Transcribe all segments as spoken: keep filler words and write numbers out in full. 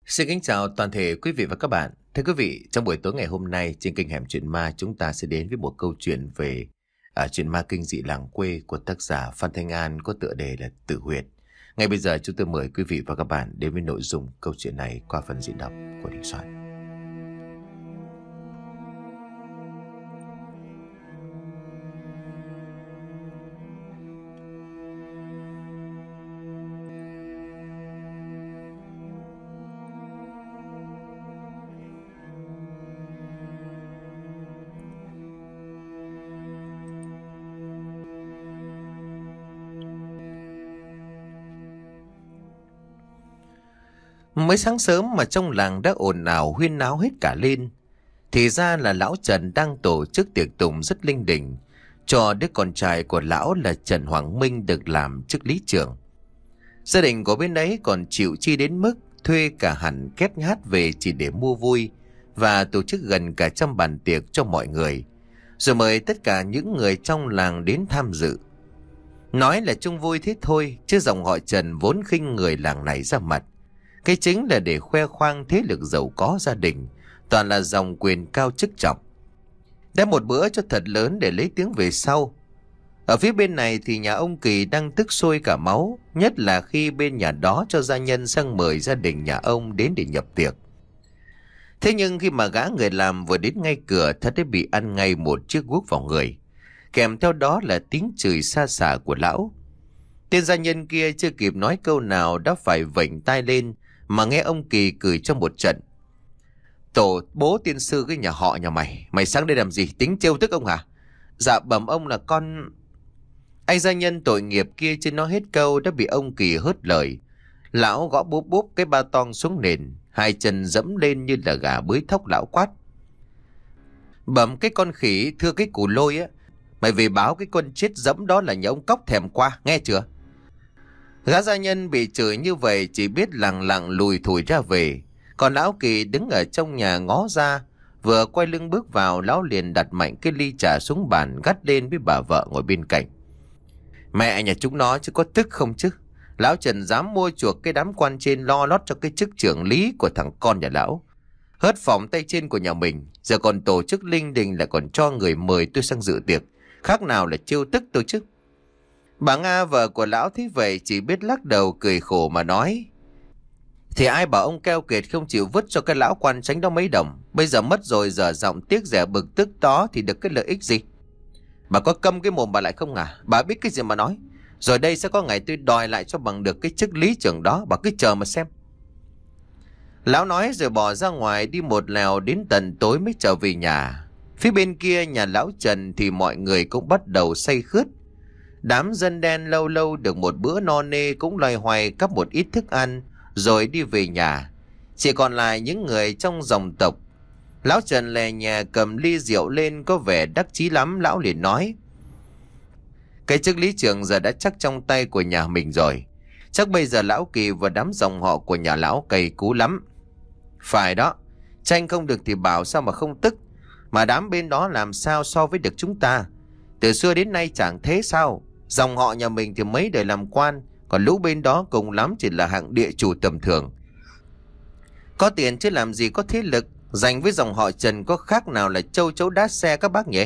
Xin kính chào toàn thể quý vị và các bạn. Thưa quý vị, trong buổi tối ngày hôm nay trên kênh Hẻm Chuyện Ma, chúng ta sẽ đến với một câu chuyện về à, chuyện ma kinh dị làng quê của tác giả Phan Thanh An có tựa đề là Tử Huyệt. Ngay bây giờ chúng tôi mời quý vị và các bạn đến với nội dung câu chuyện này qua phần diễn đọc của Đình Soạn. Mới sáng sớm mà trong làng đã ồn ào huyên náo hết cả lên. Thì ra là lão Trần đang tổ chức tiệc tùng rất linh đình cho đứa con trai của lão là Trần Hoàng Minh được làm chức lý trưởng. Gia đình của bên ấy còn chịu chi đến mức thuê cả hẳn két nhát về chỉ để mua vui và tổ chức gần cả trăm bàn tiệc cho mọi người, rồi mời tất cả những người trong làng đến tham dự. Nói là chung vui thế thôi, chứ dòng họ Trần vốn khinh người làng này ra mặt. Cái chính là để khoe khoang thế lực giàu có gia đình, toàn là dòng quyền cao chức trọng. Đã một bữa cho thật lớn để lấy tiếng về sau. Ở phía bên này thì nhà ông Kỳ đang tức sôi cả máu, nhất là khi bên nhà đó cho gia nhân sang mời gia đình nhà ông đến để nhập tiệc. Thế nhưng khi mà gã người làm vừa đến ngay cửa, thật đã bị ăn ngay một chiếc guốc vào người, kèm theo đó là tiếng chửi xa xả của lão. Tên gia nhân kia chưa kịp nói câu nào đã phải vểnh tai lên mà nghe ông Kỳ cười cho một trận. Tổ bố tiên sư cái nhà họ nhà mày, mày sang đây làm gì, tính trêu tức ông hả? Dạ bẩm ông là con... Anh gia nhân tội nghiệp kia chưa nói hết câu đã bị ông Kỳ hớt lời. Lão gõ búp búp cái ba tong xuống nền, hai chân dẫm lên như là gà bới thóc. Lão quát: Bẩm cái con khỉ, thưa cái củ lôi á, mày về báo cái con chết dẫm đó là nhà ông Cóc thèm qua, nghe chưa? Gã gia nhân bị chửi như vậy chỉ biết lặng lặng lùi thủi ra về. Còn lão Kỳ đứng ở trong nhà ngó ra, vừa quay lưng bước vào, lão liền đặt mạnh cái ly trà xuống bàn, gắt lên với bà vợ ngồi bên cạnh: Mẹ nhà chúng nó chứ có tức không chứ? Lão Trần dám mua chuộc cái đám quan trên lo lót cho cái chức trưởng lý của thằng con nhà lão, hớt phỏng tay trên của nhà mình, giờ còn tổ chức linh đình là còn cho người mời tôi sang dự tiệc, khác nào là trêu tức tôi chứ. Bà Nga vợ của lão thấy vậy chỉ biết lắc đầu cười khổ mà nói: Thì ai bảo ông keo kiệt không chịu vứt cho cái lão quan tránh đó mấy đồng, bây giờ mất rồi, giờ giọng tiếc rẻ bực tức đó thì được cái lợi ích gì? Bà có câm cái mồm bà lại không à? Bà biết cái gì mà nói? Rồi đây sẽ có ngày tôi đòi lại cho bằng được cái chức lý trưởng đó, bà cứ chờ mà xem. Lão nói rồi bỏ ra ngoài đi một lèo đến tận tối mới trở về nhà. Phía bên kia nhà lão Trần thì mọi người cũng bắt đầu say khướt. Đám dân đen lâu lâu được một bữa no nê cũng loay hoay cắp một ít thức ăn rồi đi về nhà. Chỉ còn lại những người trong dòng tộc. Lão Trần lè nhà cầm ly rượu lên có vẻ đắc chí lắm. Lão liền nói: Cái chức lý trưởng giờ đã chắc trong tay của nhà mình rồi. Chắc bây giờ lão Kỳ và đám dòng họ của nhà lão cày cú lắm. Phải đó, tranh không được thì bảo sao mà không tức. Mà đám bên đó làm sao so với được chúng ta? Từ xưa đến nay chẳng thế sao? Dòng họ nhà mình thì mấy đời làm quan, còn lũ bên đó cùng lắm chỉ là hạng địa chủ tầm thường. Có tiền chứ làm gì có thế lực, dành với dòng họ Trần có khác nào là châu chấu đá xe các bác nhỉ?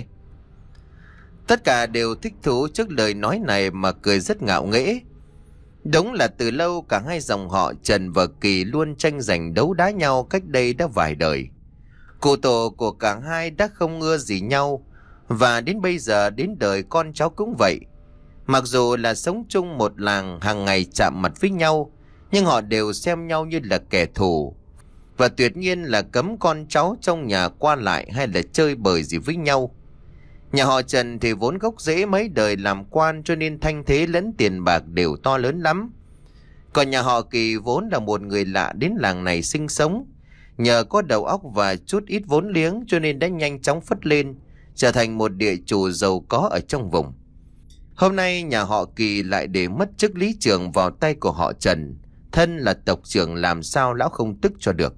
Tất cả đều thích thú trước lời nói này mà cười rất ngạo nghễ. Đúng là từ lâu cả hai dòng họ Trần và Kỳ luôn tranh giành đấu đá nhau cách đây đã vài đời. Cụ tổ của cả hai đã không ưa gì nhau, và đến bây giờ đến đời con cháu cũng vậy. Mặc dù là sống chung một làng, hàng ngày chạm mặt với nhau, nhưng họ đều xem nhau như là kẻ thù, và tuyệt nhiên là cấm con cháu trong nhà qua lại hay là chơi bời gì với nhau. Nhà họ Trần thì vốn gốc rễ mấy đời làm quan cho nên thanh thế lẫn tiền bạc đều to lớn lắm. Còn nhà họ Kỳ vốn là một người lạ đến làng này sinh sống, nhờ có đầu óc và chút ít vốn liếng cho nên đã nhanh chóng phất lên, trở thành một địa chủ giàu có ở trong vùng. Hôm nay nhà họ Kỳ lại để mất chức lý trưởng vào tay của họ Trần, thân là tộc trưởng làm sao lão không tức cho được.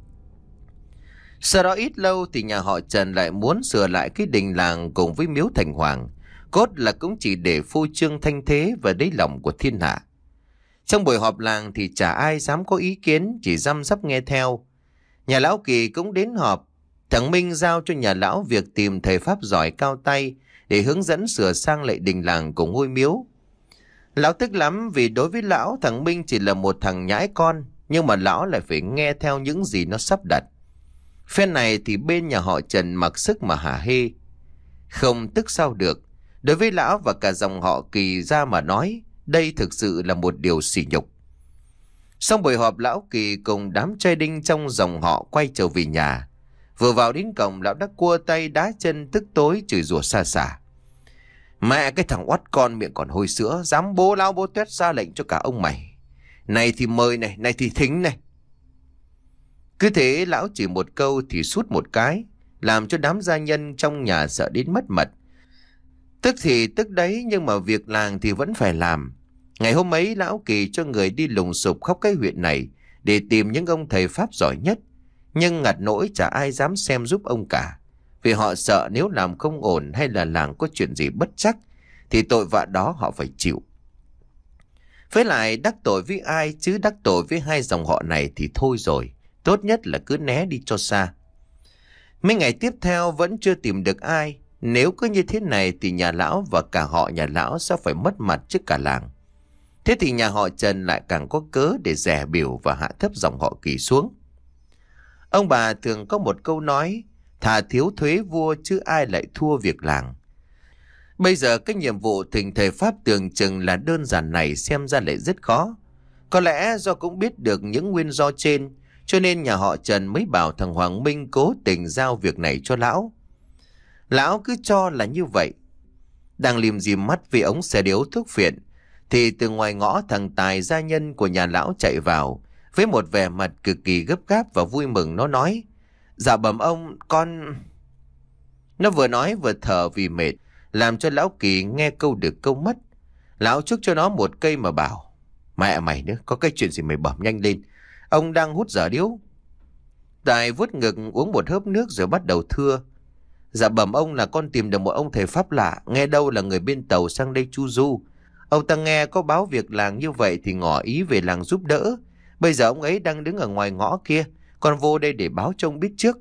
Sau đó ít lâu thì nhà họ Trần lại muốn sửa lại cái đình làng cùng với miếu thành hoàng, cốt là cũng chỉ để phô trương thanh thế và lấy lòng của thiên hạ. Trong buổi họp làng thì chả ai dám có ý kiến, chỉ răm rắp nghe theo. Nhà lão Kỳ cũng đến họp. Thằng Minh giao cho nhà lão việc tìm thầy pháp giỏi cao tay để hướng dẫn sửa sang lại đình làng của ngôi miếu. Lão tức lắm vì đối với lão thằng Minh chỉ là một thằng nhãi con, nhưng mà lão lại phải nghe theo những gì nó sắp đặt. Phen này thì bên nhà họ Trần mặc sức mà hả hê. Không tức sao được. Đối với lão và cả dòng họ Kỳ ra mà nói, đây thực sự là một điều sỉ nhục. Xong buổi họp, lão Kỳ cùng đám trai đinh trong dòng họ quay trở về nhà. Vừa vào đến cổng, lão đã cua tay đá chân tức tối chửi rủa xa xả. Mẹ cái thằng oắt con miệng còn hôi sữa, dám bố lao bố tuét ra lệnh cho cả ông mày. Này thì mời này, này thì thính này. Cứ thế lão chỉ một câu thì sút một cái, làm cho đám gia nhân trong nhà sợ đến mất mật. Tức thì tức đấy, nhưng mà việc làng thì vẫn phải làm. Ngày hôm ấy lão Kỳ cho người đi lùng sục khắp cái huyện này để tìm những ông thầy pháp giỏi nhất. Nhưng ngặt nỗi chả ai dám xem giúp ông cả, vì họ sợ nếu làm không ổn hay là làng có chuyện gì bất trắc thì tội vạ đó họ phải chịu. Với lại đắc tội với ai chứ đắc tội với hai dòng họ này thì thôi rồi, tốt nhất là cứ né đi cho xa. Mấy ngày tiếp theo vẫn chưa tìm được ai. Nếu cứ như thế này thì nhà lão và cả họ nhà lão sẽ phải mất mặt trước cả làng. Thế thì nhà họ Trần lại càng có cớ để dè bỉu và hạ thấp dòng họ Kỳ xuống. Ông bà thường có một câu nói, thà thiếu thuế vua chứ ai lại thua việc làng. Bây giờ cái nhiệm vụ thỉnh thầy pháp tưởng chừng là đơn giản này xem ra lại rất khó. Có lẽ do cũng biết được những nguyên do trên, cho nên nhà họ Trần mới bảo thằng Hoàng Minh cố tình giao việc này cho lão. Lão cứ cho là như vậy. Đang liềm dìm mắt vì ống xe điếu thuốc phiện, thì từ ngoài ngõ thằng Tài gia nhân của nhà lão chạy vào với một vẻ mặt cực kỳ gấp gáp và vui mừng. Nó nói, dạ bẩm ông, con... Nó vừa nói vừa thở vì mệt, làm cho lão Kỳ nghe câu được câu mất. Lão chúc cho nó một cây mà bảo, mẹ mày nữa, có cái chuyện gì mày bẩm nhanh lên, ông đang hút dở điếu. Tài vuốt ngực uống một hớp nước rồi bắt đầu thưa, dạ bẩm ông là con tìm được một ông thầy pháp lạ, nghe đâu là người bên Tàu sang đây chu du. Ông ta nghe có báo việc làng như vậy thì ngỏ ý về làng giúp đỡ. Bây giờ ông ấy đang đứng ở ngoài ngõ kia, con vô đây để báo cho ông biết trước.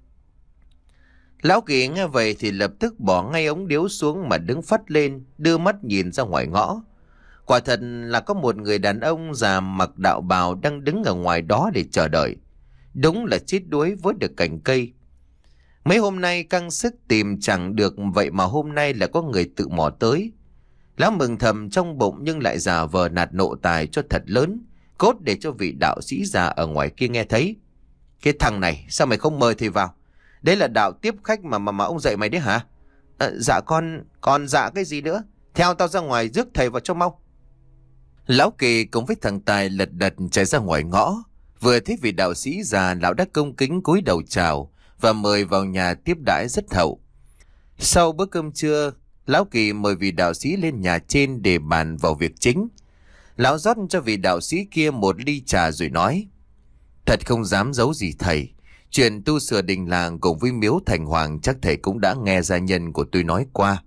Lão Kỳ nghe vậy thì lập tức bỏ ngay ống điếu xuống mà đứng phắt lên, đưa mắt nhìn ra ngoài ngõ. Quả thật là có một người đàn ông già mặc đạo bào đang đứng ở ngoài đó để chờ đợi. Đúng là chết đuối với được cành cây. Mấy hôm nay căng sức tìm chẳng được, vậy mà hôm nay là có người tự mò tới. Lão mừng thầm trong bụng nhưng lại giả vờ nạt nộ Tài cho thật lớn, cốt để cho vị đạo sĩ già ở ngoài kia nghe thấy. Cái thằng này sao mày không mời thầy vào? Đấy là đạo tiếp khách mà mà mà ông dạy mày đấy hả? À, dạ con, con dạ cái gì nữa? Theo tao ra ngoài rước thầy vào cho mau. Lão Kỳ cùng với thằng Tài lật đật chạy ra ngoài ngõ. Vừa thấy vị đạo sĩ già, lão đã công kính cúi đầu chào và mời vào nhà tiếp đãi rất hậu. Sau bữa cơm trưa, lão Kỳ mời vị đạo sĩ lên nhà trên để bàn vào việc chính. Lão rót cho vị đạo sĩ kia một ly trà rồi nói, thật không dám giấu gì thầy, chuyện tu sửa đình làng cùng với miếu thành hoàng chắc thầy cũng đã nghe gia nhân của tôi nói qua.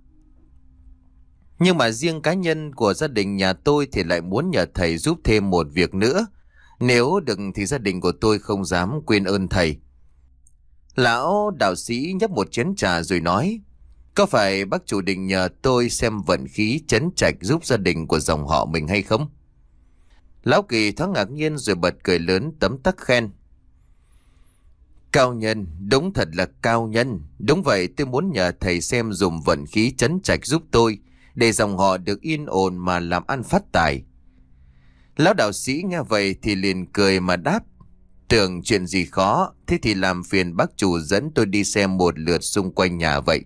Nhưng mà riêng cá nhân của gia đình nhà tôi thì lại muốn nhờ thầy giúp thêm một việc nữa. Nếu được thì gia đình của tôi không dám quên ơn thầy. Lão đạo sĩ nhấp một chén trà rồi nói, có phải bác chủ định nhờ tôi xem vận khí trấn trạch giúp gia đình của dòng họ mình hay không? Lão Kỳ thoáng ngạc nhiên rồi bật cười lớn tấm tắc khen. Cao nhân, đúng thật là cao nhân. Đúng vậy, tôi muốn nhờ thầy xem dùng vận khí trấn trạch giúp tôi, để dòng họ được yên ổn mà làm ăn phát tài. Lão đạo sĩ nghe vậy thì liền cười mà đáp, tưởng chuyện gì khó, thế thì làm phiền bác chủ dẫn tôi đi xem một lượt xung quanh nhà vậy.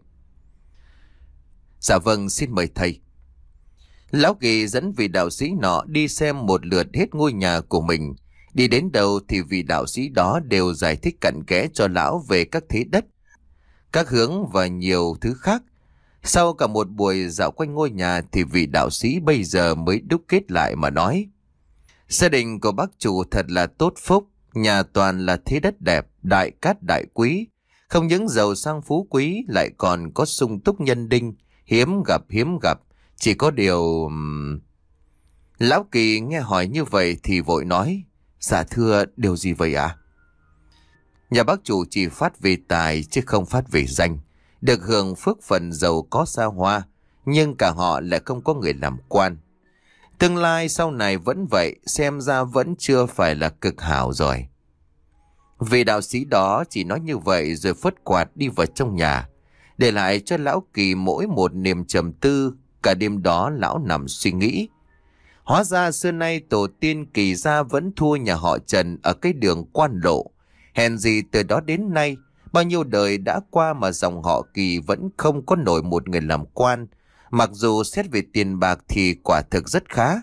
Dạ vâng, xin mời thầy. Lão Kỳ dẫn vị đạo sĩ nọ đi xem một lượt hết ngôi nhà của mình. Đi đến đâu thì vị đạo sĩ đó đều giải thích cặn kẽ cho lão về các thế đất, các hướng và nhiều thứ khác. Sau cả một buổi dạo quanh ngôi nhà thì vị đạo sĩ bây giờ mới đúc kết lại mà nói, gia đình của bác chủ thật là tốt phúc, nhà toàn là thế đất đẹp, đại cát đại quý, không những giàu sang phú quý lại còn có sung túc nhân đinh, hiếm gặp hiếm gặp, chỉ có điều... Lão Kỳ nghe hỏi như vậy thì vội nói: Dạ thưa, điều gì vậy ạ? À? Nhà bác chủ chỉ phát về tài chứ không phát về danh, được hưởng phước phần giàu có xa hoa, nhưng cả họ lại không có người làm quan. Tương lai sau này vẫn vậy, xem ra vẫn chưa phải là cực hảo rồi. Vị đạo sĩ đó chỉ nói như vậy rồi phất quạt đi vào trong nhà, để lại cho lão Kỳ mỗi một niềm trầm tư. Cả đêm đó lão nằm suy nghĩ. Hóa ra xưa nay tổ tiên Kỳ gia vẫn thua nhà họ Trần ở cái đường quan lộ. Hèn gì từ đó đến nay, bao nhiêu đời đã qua mà dòng họ Kỳ vẫn không có nổi một người làm quan. Mặc dù xét về tiền bạc thì quả thực rất khá.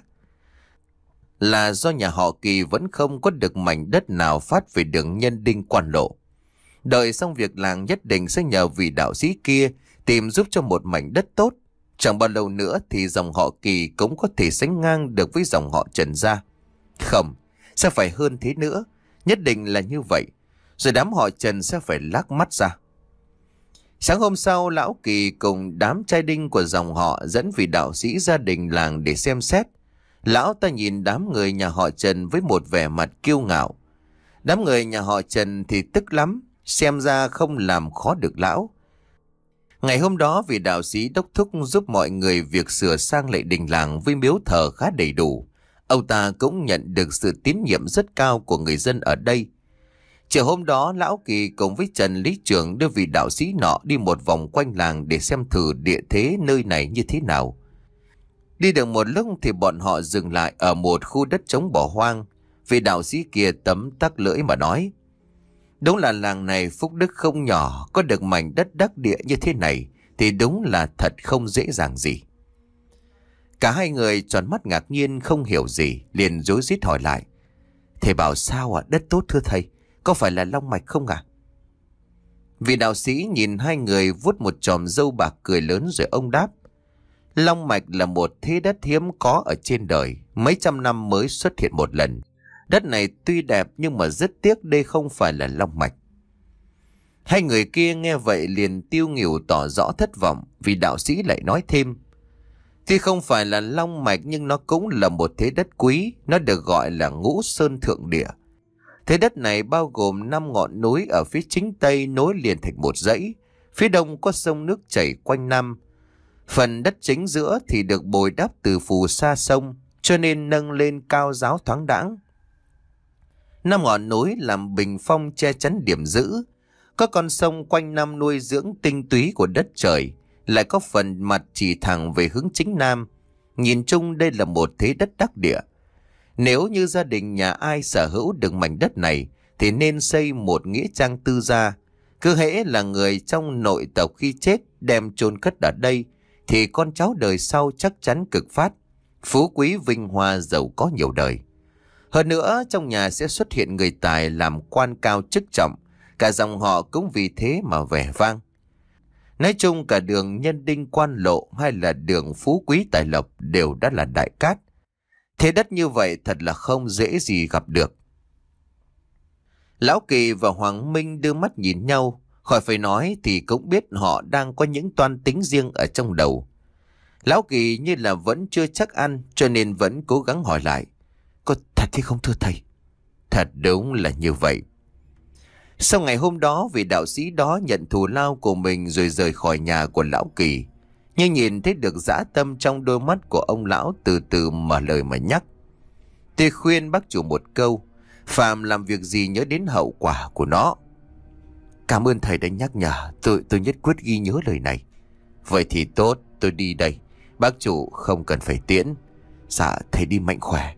Là do nhà họ Kỳ vẫn không có được mảnh đất nào phát về đường Nhân Đinh quan lộ. Đợi xong việc làng nhất định sẽ nhờ vị đạo sĩ kia tìm giúp cho một mảnh đất tốt. Chẳng bao lâu nữa thì dòng họ Kỳ cũng có thể sánh ngang được với dòng họ Trần gia. Không, sẽ phải hơn thế nữa. Nhất định là như vậy. Rồi đám họ Trần sẽ phải lác mắt ra. Sáng hôm sau, lão Kỳ cùng đám trai đinh của dòng họ dẫn vị đạo sĩ gia đình làng để xem xét. Lão ta nhìn đám người nhà họ Trần với một vẻ mặt kiêu ngạo. Đám người nhà họ Trần thì tức lắm, xem ra không làm khó được lão. Ngày hôm đó, vị đạo sĩ đốc thúc giúp mọi người việc sửa sang lại đình làng với miếu thờ khá đầy đủ. Ông ta cũng nhận được sự tín nhiệm rất cao của người dân ở đây. Chiều hôm đó, lão Kỳ cùng với Trần Lý Trưởng đưa vị đạo sĩ nọ đi một vòng quanh làng để xem thử địa thế nơi này như thế nào. Đi được một lúc thì bọn họ dừng lại ở một khu đất trống bỏ hoang. Vị đạo sĩ kia tấm tắc lưỡi mà nói: Đúng là làng này phúc đức không nhỏ, có được mảnh đất đắc địa như thế này thì đúng là thật không dễ dàng gì. Cả hai người tròn mắt ngạc nhiên không hiểu gì, liền rối rít hỏi lại: Thầy bảo sao ạ? À? Đất tốt thưa thầy, có phải là long mạch không ạ? À? Vị đạo sĩ nhìn hai người vuốt một chòm râu bạc cười lớn rồi ông đáp: Long mạch là một thế đất hiếm có ở trên đời, mấy trăm năm mới xuất hiện một lần. Đất này tuy đẹp nhưng mà rất tiếc đây không phải là long mạch. Hai người kia nghe vậy liền tiêu nghỉu tỏ rõ thất vọng, vì đạo sĩ lại nói thêm: Tuy không phải là long mạch nhưng nó cũng là một thế đất quý, nó được gọi là ngũ sơn thượng địa. Thế đất này bao gồm năm ngọn núi ở phía chính tây nối liền thành một dãy, phía đông có sông nước chảy quanh năm. Phần đất chính giữa thì được bồi đắp từ phù sa sông, cho nên nâng lên cao ráo thoáng đãng. Năm ngọn núi làm bình phong che chắn điểm giữ. Có con sông quanh năm nuôi dưỡng tinh túy của đất trời, lại có phần mặt chỉ thẳng về hướng chính nam. Nhìn chung đây là một thế đất đắc địa. Nếu như gia đình nhà ai sở hữu được mảnh đất này thì nên xây một nghĩa trang tư gia. Cứ hễ là người trong nội tộc khi chết đem chôn cất ở đây thì con cháu đời sau chắc chắn cực phát, phú quý vinh hoa giàu có nhiều đời. Hơn nữa trong nhà sẽ xuất hiện người tài làm quan cao chức trọng, cả dòng họ cũng vì thế mà vẻ vang. Nói chung cả đường Nhân Đinh quan lộ hay là đường phú quý tài lộc đều đã là đại cát. Thế đất như vậy thật là không dễ gì gặp được. Lão Kỳ và Hoàng Minh đưa mắt nhìn nhau, khỏi phải nói thì cũng biết họ đang có những toan tính riêng ở trong đầu. Lão Kỳ như là vẫn chưa chắc ăn, cho nên vẫn cố gắng hỏi lại: Có thật thế không thưa thầy? Thật đúng là như vậy. Sau ngày hôm đó, vị đạo sĩ đó nhận thù lao của mình rồi rời khỏi nhà của lão Kỳ. Nhưng nhìn thấy được dã tâm trong đôi mắt của ông lão, từ từ mở lời mà nhắc: Tôi khuyên bác chủ một câu, phàm làm việc gì nhớ đến hậu quả của nó. Cảm ơn thầy đã nhắc nhở, tôi tôi nhất quyết ghi nhớ lời này. Vậy thì tốt, tôi đi đây. Bác chủ không cần phải tiễn. Dạ, thầy đi mạnh khỏe.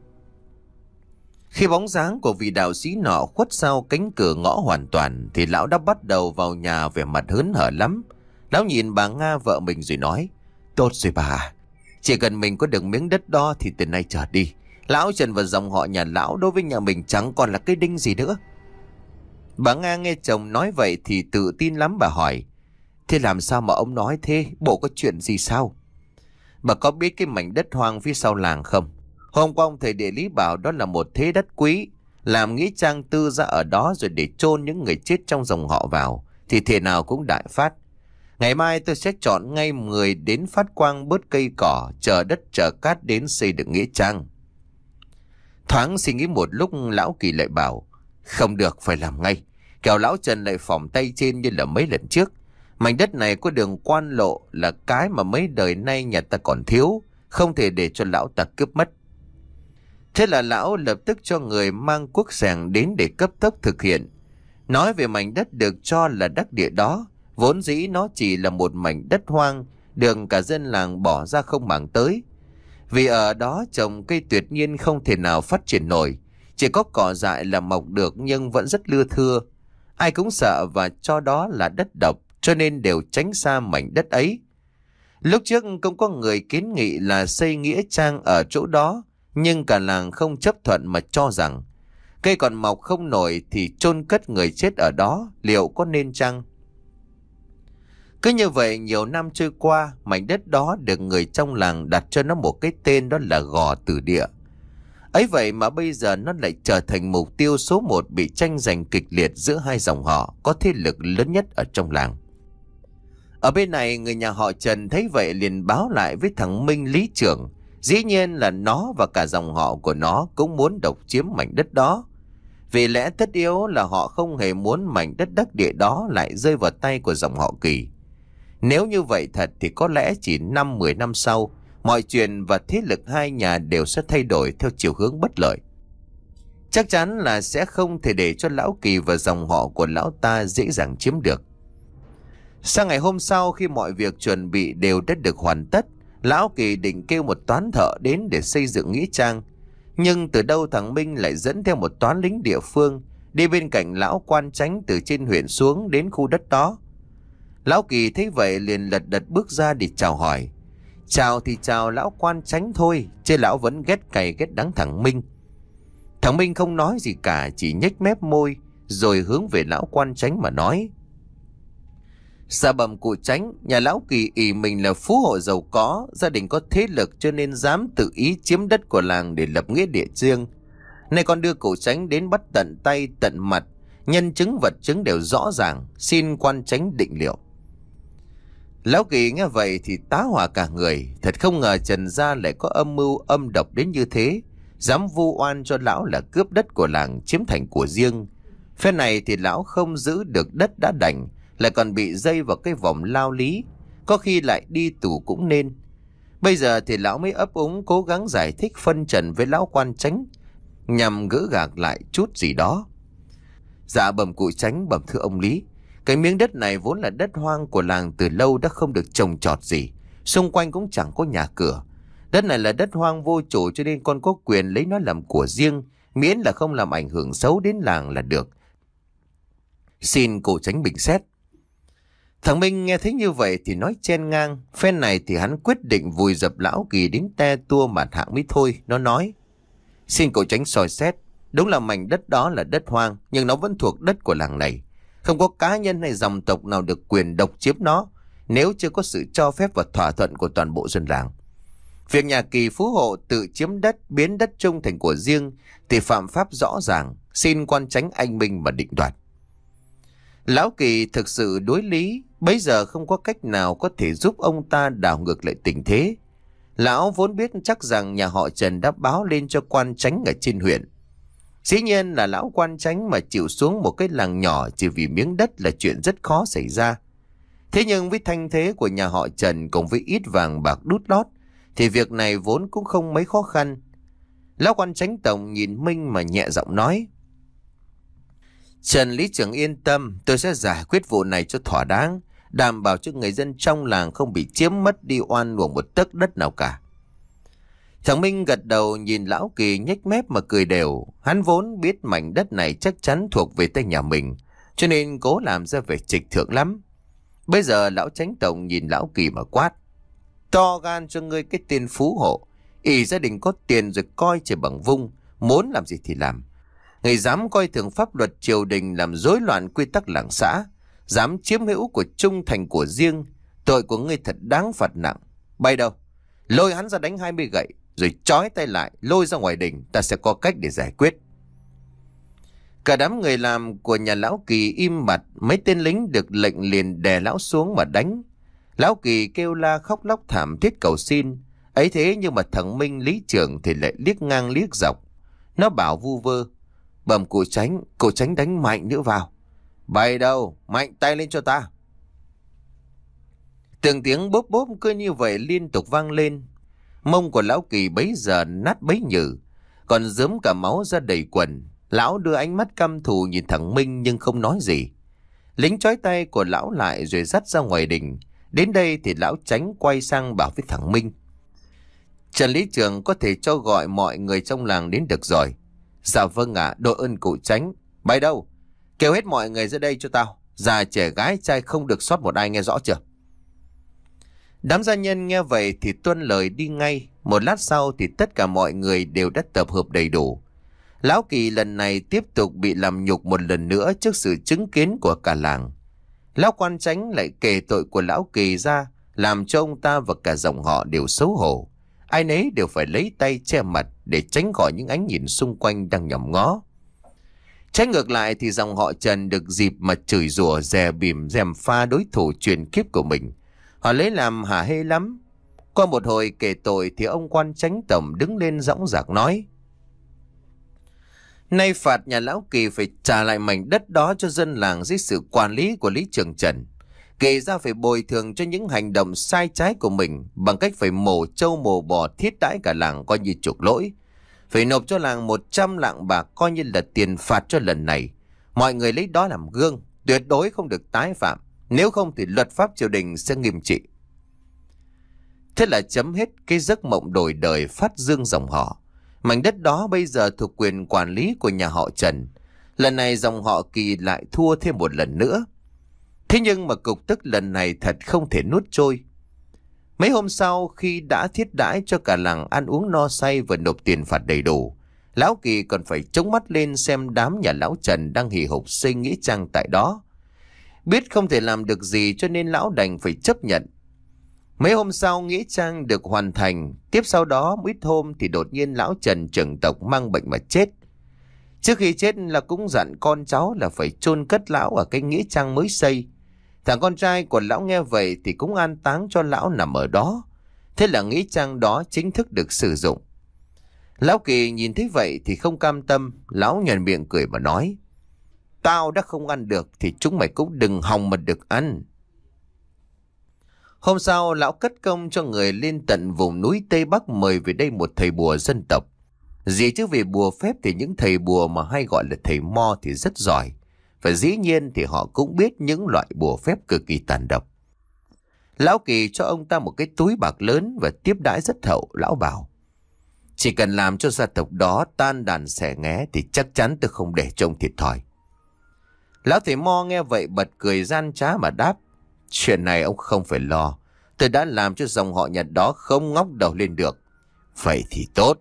Khi bóng dáng của vị đạo sĩ nọ khuất sau cánh cửa ngõ hoàn toàn thì lão đã bắt đầu vào nhà vẻ mặt hớn hở lắm. Lão nhìn bà Nga vợ mình rồi nói: Tốt rồi bà, chỉ cần mình có được miếng đất đó thì từ nay trở đi, lão Trần và dòng họ nhà lão đối với nhà mình chẳng còn là cái đinh gì nữa. Bà Nga nghe chồng nói vậy thì tự tin lắm, bà hỏi: Thế làm sao mà ông nói thế? Bộ có chuyện gì sao? Bà có biết cái mảnh đất hoang phía sau làng không? Hôm qua ông thầy địa lý bảo đó là một thế đất quý, làm nghĩa trang tư ra ở đó rồi để chôn những người chết trong dòng họ vào thì thể nào cũng đại phát. Ngày mai tôi sẽ chọn ngay người đến phát quang bớt cây cỏ, chờ đất chờ cát đến xây dựng nghĩa trang. Thoáng suy nghĩ một lúc, lão Kỳ lại bảo, không được, phải làm ngay. Kẻo lão Trần lại phỏng tay trên như là mấy lần trước. Mảnh đất này có đường quan lộ, là cái mà mấy đời nay nhà ta còn thiếu, không thể để cho lão ta cướp mất. Thế là lão lập tức cho người mang cuốc xẻng đến để cấp tốc thực hiện. Nói về mảnh đất được cho là đắc địa đó, vốn dĩ nó chỉ là một mảnh đất hoang, đường cả dân làng bỏ ra không màng tới. Vì ở đó trồng cây tuyệt nhiên không thể nào phát triển nổi, chỉ có cỏ dại là mọc được nhưng vẫn rất lưa thưa. Ai cũng sợ và cho đó là đất độc, cho nên đều tránh xa mảnh đất ấy. Lúc trước cũng có người kiến nghị là xây nghĩa trang ở chỗ đó, nhưng cả làng không chấp thuận mà cho rằng cây còn mọc không nổi thì chôn cất người chết ở đó, liệu có nên chăng? Cứ như vậy nhiều năm trôi qua, mảnh đất đó được người trong làng đặt cho nó một cái tên, đó là Gò Tử Địa. Ấy vậy mà bây giờ nó lại trở thành mục tiêu số một bị tranh giành kịch liệt giữa hai dòng họ có thế lực lớn nhất ở trong làng. Ở bên này, người nhà họ Trần thấy vậy liền báo lại với thằng Minh lý trưởng. Dĩ nhiên là nó và cả dòng họ của nó cũng muốn độc chiếm mảnh đất đó. Vì lẽ tất yếu là họ không hề muốn mảnh đất đắc địa đó lại rơi vào tay của dòng họ Kỳ. Nếu như vậy thật thì có lẽ chỉ năm mười năm sau, mọi chuyện và thế lực hai nhà đều sẽ thay đổi theo chiều hướng bất lợi. Chắc chắn là sẽ không thể để cho lão Kỳ và dòng họ của lão ta dễ dàng chiếm được. Sang ngày hôm sau, khi mọi việc chuẩn bị đều đã được hoàn tất, lão Kỳ định kêu một toán thợ đến để xây dựng nghĩa trang. Nhưng từ đâu thằng Minh lại dẫn theo một toán lính địa phương đi bên cạnh lão quan chánh từ trên huyện xuống đến khu đất đó. Lão Kỳ thấy vậy liền lật đật bước ra để chào hỏi. Chào thì chào lão quan chánh thôi, chứ lão vẫn ghét cay ghét đắng thằng Minh. Thằng Minh không nói gì cả, chỉ nhếch mép môi rồi hướng về lão quan chánh mà nói: Dạ bẩm cụ chánh, nhà lão Kỳ ỷ mình là phú hộ giàu có, gia đình có thế lực cho nên dám tự ý chiếm đất của làng để lập nghĩa địa riêng. Nay con đưa cụ chánh đến bắt tận tay tận mặt, nhân chứng vật chứng đều rõ ràng, xin quan chánh định liệu. Lão Kỳ nghe vậy thì tá hỏa cả người, thật không ngờ Trần gia lại có âm mưu âm độc đến như thế, dám vu oan cho lão là cướp đất của làng chiếm thành của riêng. Phen này thì lão không giữ được đất đã đành, lại còn bị dây vào cái vòng lao lý, có khi lại đi tù cũng nên. Bây giờ thì lão mới ấp úng cố gắng giải thích phân trần với lão quan chánh, nhằm gỡ gạc lại chút gì đó. Dạ bẩm cụ chánh, bẩm thưa ông Lý, cái miếng đất này vốn là đất hoang của làng từ lâu đã không được trồng trọt gì, xung quanh cũng chẳng có nhà cửa. Đất này là đất hoang vô chủ cho nên con có quyền lấy nó làm của riêng, miễn là không làm ảnh hưởng xấu đến làng là được. Xin cụ chánh bình xét. Thằng Minh nghe thấy như vậy thì nói chen ngang. Phen này thì hắn quyết định vùi dập lão Kỳ đến te tua mặt hạng mới thôi. Nó nói: Xin cậu tránh soi xét. Đúng là mảnh đất đó là đất hoang, nhưng nó vẫn thuộc đất của làng này. Không có cá nhân hay dòng tộc nào được quyền độc chiếm nó nếu chưa có sự cho phép và thỏa thuận của toàn bộ dân làng. Việc nhà Kỳ phú hộ tự chiếm đất, biến đất chung thành của riêng thì phạm pháp rõ ràng. Xin quan chánh anh minh mà định đoạt. Lão Kỳ thực sự đối lý, bấy giờ không có cách nào có thể giúp ông ta đảo ngược lại tình thế. Lão vốn biết chắc rằng nhà họ Trần đã báo lên cho quan chánh ở trên huyện. Dĩ nhiên là lão quan chánh mà chịu xuống một cái làng nhỏ chỉ vì miếng đất là chuyện rất khó xảy ra. Thế nhưng với thanh thế của nhà họ Trần cùng với ít vàng bạc đút lót thì việc này vốn cũng không mấy khó khăn. Lão quan chánh tổng nhìn Minh mà nhẹ giọng nói: Trần lý trưởng yên tâm, tôi sẽ giải quyết vụ này cho thỏa đáng, đảm bảo cho người dân trong làng không bị chiếm mất đi oan uổng một tấc đất nào cả. Thằng Minh gật đầu nhìn lão Kỳ nhếch mép mà cười đều. Hắn vốn biết mảnh đất này chắc chắn thuộc về tay nhà mình, cho nên cố làm ra vẻ trịch thượng lắm. Bây giờ lão chánh tổng nhìn lão Kỳ mà quát: To gan cho ngươi cái tên phú hộ, ỷ gia đình có tiền rồi coi trời bằng vung, muốn làm gì thì làm. Người dám coi thường pháp luật triều đình, làm rối loạn quy tắc làng xã, dám chiếm hữu của chung thành của riêng, tội của ngươi thật đáng phạt nặng. Bay đâu, lôi hắn ra đánh hai mươi gậy, rồi trói tay lại lôi ra ngoài đình, ta sẽ có cách để giải quyết. Cả đám người làm của nhà lão Kỳ im bặt, mấy tên lính được lệnh liền đè lão xuống mà đánh. Lão Kỳ kêu la khóc lóc thảm thiết cầu xin. Ấy thế nhưng mà thằng Minh lý trưởng thì lại liếc ngang liếc dọc. Nó bảo vu vơ: Bẩm cụ Chánh, cụ Chánh đánh mạnh nữa vào. Bày đâu, mạnh tay lên cho ta. Từng tiếng bốp bốp cứ như vậy liên tục vang lên. Mông của lão Kỳ bấy giờ nát bấy nhừ, còn rớm cả máu ra đầy quần. Lão đưa ánh mắt căm thù nhìn thằng Minh nhưng không nói gì. Lính trói tay của lão lại rồi dắt ra ngoài đình. Đến đây thì lão Chánh quay sang bảo với thằng Minh: Trần lý trưởng có thể cho gọi mọi người trong làng đến được rồi. Dạ vâng ạ, à, đội ơn cụ Chánh. Bày đâu, kêu hết mọi người ra đây cho tao. Già trẻ gái trai không được sót một ai, nghe rõ chưa? Đám gia nhân nghe vậy thì tuân lời đi ngay. Một lát sau thì tất cả mọi người đều đã tập hợp đầy đủ. Lão Kỳ lần này tiếp tục bị làm nhục một lần nữa trước sự chứng kiến của cả làng. Lão quan Chánh lại kể tội của lão Kỳ ra, làm cho ông ta và cả dòng họ đều xấu hổ. Ai nấy đều phải lấy tay che mặt để tránh khỏi những ánh nhìn xung quanh đang nhòm ngó. Trái ngược lại thì dòng họ Trần được dịp mà chửi rủa dè bỉm gièm pha đối thủ truyền kiếp của mình. Họ lấy làm hả hê lắm. Qua một hồi kể tội thì ông quan Chánh tổng đứng lên dõng dạc nói: Nay phạt nhà lão Kỳ phải trả lại mảnh đất đó cho dân làng dưới sự quản lý của lý trưởng Trần. Kể ra phải bồi thường cho những hành động sai trái của mình bằng cách phải mổ trâu mổ bò thiết đãi cả làng coi như chuộc lỗi. Phải nộp cho làng một trăm lạng bạc coi như là tiền phạt cho lần này. Mọi người lấy đó làm gương, tuyệt đối không được tái phạm. Nếu không thì luật pháp triều đình sẽ nghiêm trị. Thế là chấm hết cái giấc mộng đổi đời phát dương dòng họ. Mảnh đất đó bây giờ thuộc quyền quản lý của nhà họ Trần. Lần này dòng họ Kỳ lại thua thêm một lần nữa. Thế nhưng mà cục tức lần này thật không thể nuốt trôi. Mấy hôm sau khi đã thiết đãi cho cả làng ăn uống no say và nộp tiền phạt đầy đủ, lão Kỳ còn phải chống mắt lên xem đám nhà lão Trần đang hì hục xây nghĩa trang tại đó. Biết không thể làm được gì cho nên lão đành phải chấp nhận. Mấy hôm sau nghĩa trang được hoàn thành. Tiếp sau đó ít hôm thì đột nhiên lão Trần trưởng tộc mang bệnh mà chết. Trước khi chết là cũng dặn con cháu là phải chôn cất lão ở cái nghĩa trang mới xây. Thằng con trai của lão nghe vậy thì cũng an táng cho lão nằm ở đó. Thế là nghĩa trang đó chính thức được sử dụng. Lão Kỳ nhìn thấy vậy thì không cam tâm. Lão nhoẻn miệng cười và nói: Tao đã không ăn được thì chúng mày cũng đừng hòng mà được ăn. Hôm sau lão cất công cho người lên tận vùng núi Tây Bắc mời về đây một thầy bùa dân tộc. Gì chứ về bùa phép thì những thầy bùa mà hay gọi là thầy mo thì rất giỏi. Và dĩ nhiên thì họ cũng biết những loại bùa phép cực kỳ tàn độc. Lão Kỳ cho ông ta một cái túi bạc lớn và tiếp đãi rất hậu. Lão bảo: Chỉ cần làm cho gia tộc đó tan đàn xẻ nghé thì chắc chắn tôi không để trông thiệt thòi. Lão thầy mo nghe vậy bật cười gian trá mà đáp: Chuyện này ông không phải lo. Tôi đã làm cho dòng họ nhà đó không ngóc đầu lên được. Vậy thì tốt.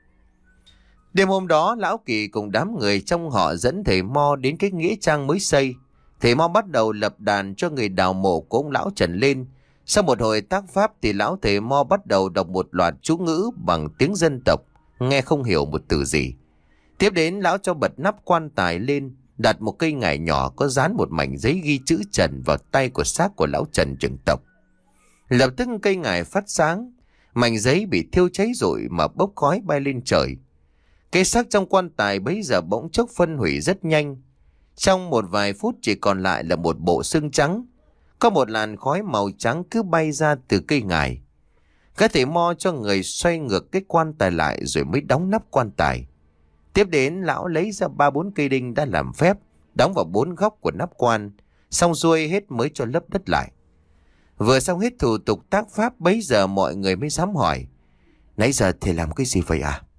Đêm hôm đó lão Kỳ cùng đám người trong họ dẫn thầy mo đến cái nghĩa trang mới xây. Thầy mo bắt đầu lập đàn cho người đào mộ của ông lão Trần lên. Sau một hồi tác pháp thì lão thầy mo bắt đầu đọc một loạt chú ngữ bằng tiếng dân tộc, nghe không hiểu một từ gì. Tiếp đến lão cho bật nắp quan tài lên, đặt một cây ngải nhỏ có dán một mảnh giấy ghi chữ Trần vào tay của xác của lão Trần trưởng tộc. Lập tức cây ngải phát sáng, mảnh giấy bị thiêu cháy rụi mà bốc khói bay lên trời. Cái xác trong quan tài bấy giờ bỗng chốc phân hủy rất nhanh. Trong một vài phút chỉ còn lại là một bộ xương trắng. Có một làn khói màu trắng cứ bay ra từ cây ngải. Các thầy mo cho người xoay ngược cái quan tài lại rồi mới đóng nắp quan tài. Tiếp đến lão lấy ra ba bốn cây đinh đã làm phép, đóng vào bốn góc của nắp quan. Xong xuôi hết mới cho lấp đất lại. Vừa xong hết thủ tục tác pháp bấy giờ mọi người mới dám hỏi: Nãy giờ thầy làm cái gì vậy à?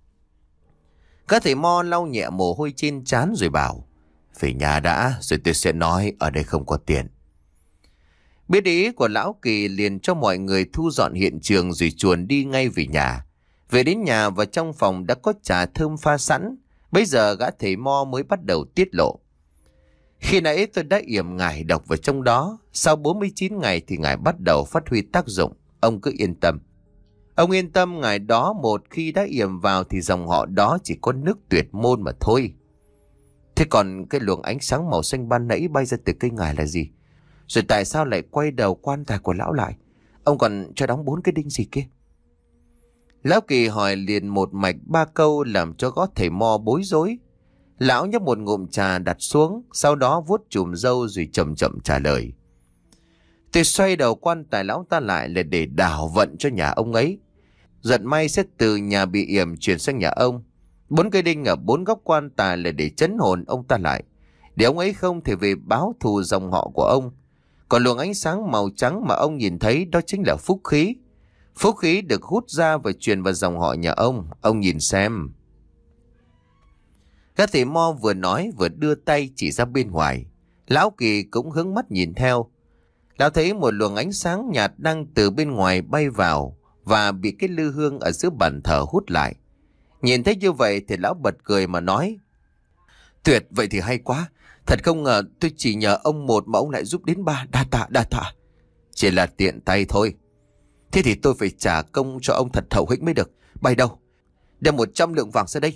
Các thầy mo lau nhẹ mồ hôi trên trán rồi bảo: Về nhà đã rồi tôi sẽ nói, ở đây không có tiền. Biết ý của lão Kỳ liền cho mọi người thu dọn hiện trường rồi chuồn đi ngay về nhà. Về đến nhà và trong phòng đã có trà thơm pha sẵn. Bây giờ gã thầy mo mới bắt đầu tiết lộ: Khi nãy tôi đã yểm ngải độc vào trong đó. Sau bốn mươi chín ngày thì ngải bắt đầu phát huy tác dụng. Ông cứ yên tâm. Ông yên tâm, ngải đó một khi đã yểm vào thì dòng họ đó chỉ có nước tuyệt môn mà thôi. Thế còn cái luồng ánh sáng màu xanh ban nãy bay ra từ cây ngải là gì? Rồi tại sao lại quay đầu quan tài của lão lại? Ông còn cho đóng bốn cái đinh gì kia? Lão Kỳ hỏi liền một mạch ba câu làm cho gót thầy Mo bối rối. Lão nhấp một ngụm trà đặt xuống, sau đó vuốt chùm râu rồi chậm chậm trả lời. Tôi xoay đầu quan tài lão ta lại là để đảo vận cho nhà ông ấy. Giận may sẽ từ nhà bị yểm chuyển sang nhà ông. Bốn cây đinh ở bốn góc quan tài là để trấn hồn ông ta lại, để ông ấy không thể về báo thù dòng họ của ông. Còn luồng ánh sáng màu trắng mà ông nhìn thấy đó chính là phúc khí. Phúc khí được hút ra và truyền vào dòng họ nhà ông. Ông nhìn xem. Các thầy Mo vừa nói vừa đưa tay chỉ ra bên ngoài. Lão Kỳ cũng hướng mắt nhìn theo. Lão thấy một luồng ánh sáng nhạt đang từ bên ngoài bay vào và bị cái lư hương ở giữa bàn thờ hút lại. Nhìn thấy như vậy thì lão bật cười mà nói. Tuyệt, vậy thì hay quá. Thật không ngờ tôi chỉ nhờ ông một mà ông lại giúp đến ba. Đa tạ, đa tạ. Chỉ là tiện tay thôi. Thế thì tôi phải trả công cho ông thật hậu hĩnh mới được. Bày đâu? Đem một trăm lượng vàng ra đây.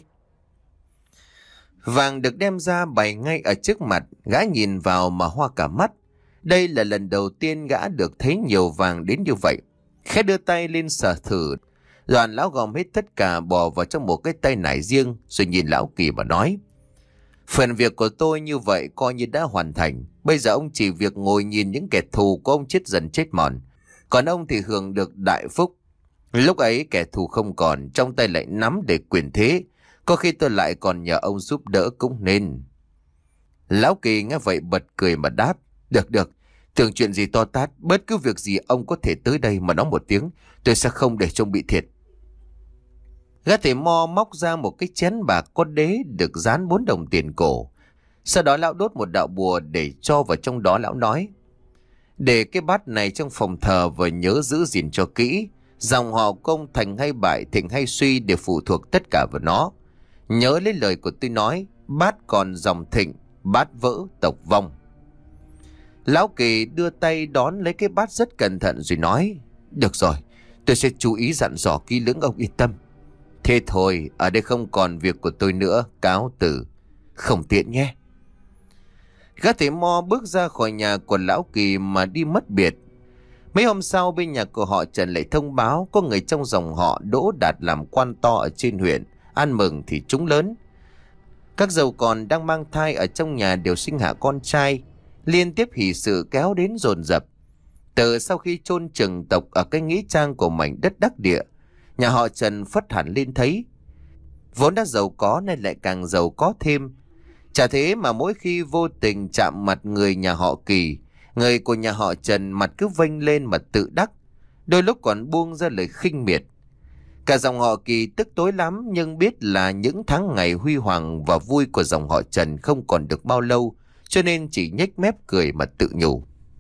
Vàng được đem ra bày ngay ở trước mặt. Gã nhìn vào mà hoa cả mắt. Đây là lần đầu tiên gã được thấy nhiều vàng đến như vậy. Khẽ đưa tay lên sờ thử. Đoàn lão gom hết tất cả bỏ vào trong một cái tay nải riêng, rồi nhìn lão Kỳ mà nói. Phần việc của tôi như vậy coi như đã hoàn thành. Bây giờ ông chỉ việc ngồi nhìn những kẻ thù của ông chết dần chết mòn. Còn ông thì hưởng được đại phúc. Lúc ấy kẻ thù không còn, trong tay lại nắm để quyền thế. Có khi tôi lại còn nhờ ông giúp đỡ cũng nên. Lão Kỳ nghe vậy bật cười mà đáp. Được được, tưởng chuyện gì to tát, bất cứ việc gì ông có thể tới đây mà nói một tiếng. Tôi sẽ không để trông bị thiệt. Gã thầy Mo móc ra một cái chén bạc có đế được dán bốn đồng tiền cổ. Sau đó lão đốt một đạo bùa để cho vào trong đó. Lão nói. Để cái bát này trong phòng thờ và nhớ giữ gìn cho kỹ. Dòng họ công thành hay bại, thịnh hay suy đều phụ thuộc tất cả vào nó. Nhớ lấy lời của tôi nói. Bát còn dòng thịnh, bát vỡ tộc vong. Lão Kỳ đưa tay đón lấy cái bát rất cẩn thận rồi nói. Được rồi, tôi sẽ chú ý dặn dò kỹ lưỡng, ông yên tâm. Thế thôi, ở đây không còn việc của tôi nữa, cáo từ. Không tiện nhé. Gã thầy Mo bước ra khỏi nhà của lão Kỳ mà đi mất biệt. Mấy hôm sau bên nhà của họ Trần lại thông báo có người trong dòng họ đỗ đạt làm quan to ở trên huyện. Ăn mừng thì trúng lớn. Các dâu còn đang mang thai ở trong nhà đều sinh hạ con trai. Liên tiếp hỷ sự kéo đến dồn dập. Từ sau khi chôn chừng tộc ở cái nghĩa trang của mảnh đất đắc địa, nhà họ Trần phất hẳn lên thấy. Vốn đã giàu có nên lại càng giàu có thêm. Chả thế mà mỗi khi vô tình chạm mặt người nhà họ Kỳ, người của nhà họ Trần mặt cứ vênh lên mà tự đắc, đôi lúc còn buông ra lời khinh miệt. Cả dòng họ Kỳ tức tối lắm, nhưng biết là những tháng ngày huy hoàng và vui của dòng họ Trần không còn được bao lâu, cho nên chỉ nhếch mép cười mà tự nhủ.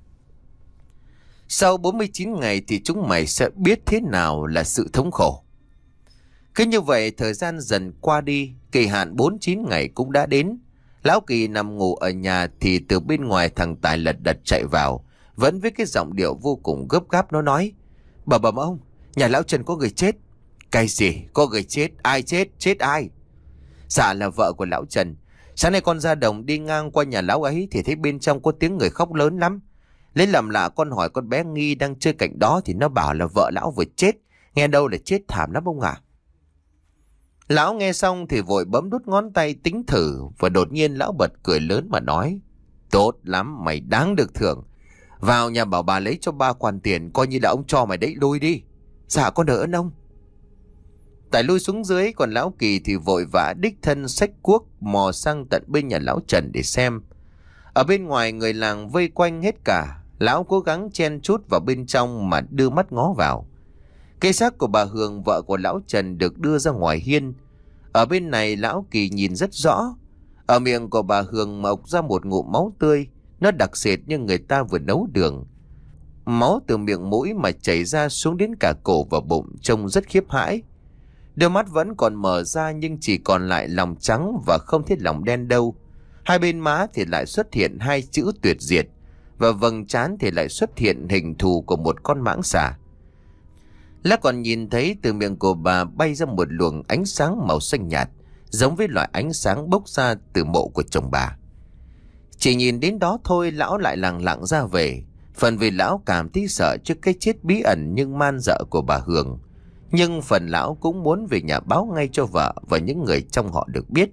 Sau bốn mươi chín ngày thì chúng mày sẽ biết thế nào là sự thống khổ. Cứ như vậy thời gian dần qua đi, kỳ hạn bốn mươi chín ngày cũng đã đến. Lão Kỳ nằm ngủ ở nhà thì từ bên ngoài thằng Tài lật đật chạy vào, vẫn với cái giọng điệu vô cùng gấp gáp. Nó nói. Bà bẩm ông, nhà lão Trần có người chết. Cái gì? Có người chết? Ai chết? Chết ai? Dạ là vợ của lão Trần. Sáng nay con ra đồng đi ngang qua nhà lão ấy thì thấy bên trong có tiếng người khóc lớn lắm. Lấy làm lạ con hỏi con bé Nghi đang chơi cạnh đó thì nó bảo là vợ lão vừa chết. Nghe đâu là chết thảm lắm ông ạ. Lão nghe xong thì vội bấm đút ngón tay tính thử, và đột nhiên lão bật cười lớn mà nói. Tốt lắm, mày đáng được thưởng. Vào nhà bảo bà lấy cho ba quan tiền, coi như là ông cho mày đấy, lui đi. Dạ con đỡ ơn ông. Tại lui xuống dưới, còn lão Kỳ thì vội vã đích thân xách cuốc mò sang tận bên nhà lão Trần để xem. Ở bên ngoài người làng vây quanh hết cả. Lão cố gắng chen chút vào bên trong mà đưa mắt ngó vào. Cây xác của bà Hường, vợ của lão Trần, được đưa ra ngoài hiên. Ở bên này lão Kỳ nhìn rất rõ. Ở miệng của bà Hường mọc ra một ngụm máu tươi. Nó đặc sệt như người ta vừa nấu đường. Máu từ miệng mũi mà chảy ra xuống đến cả cổ và bụng, trông rất khiếp hãi. Đôi mắt vẫn còn mở ra nhưng chỉ còn lại lòng trắng và không thấy lòng đen đâu. Hai bên má thì lại xuất hiện hai chữ tuyệt diệt, và vầng trán thì lại xuất hiện hình thù của một con mãng xà. Lá còn nhìn thấy từ miệng của bà bay ra một luồng ánh sáng màu xanh nhạt, giống với loại ánh sáng bốc ra từ mộ của chồng bà. Chỉ nhìn đến đó thôi, lão lại lặng lặng ra về. Phần vì lão cảm thấy sợ trước cái chết bí ẩn nhưng man dợ của bà Hường, nhưng phần lão cũng muốn về nhà báo ngay cho vợ và những người trong họ được biết.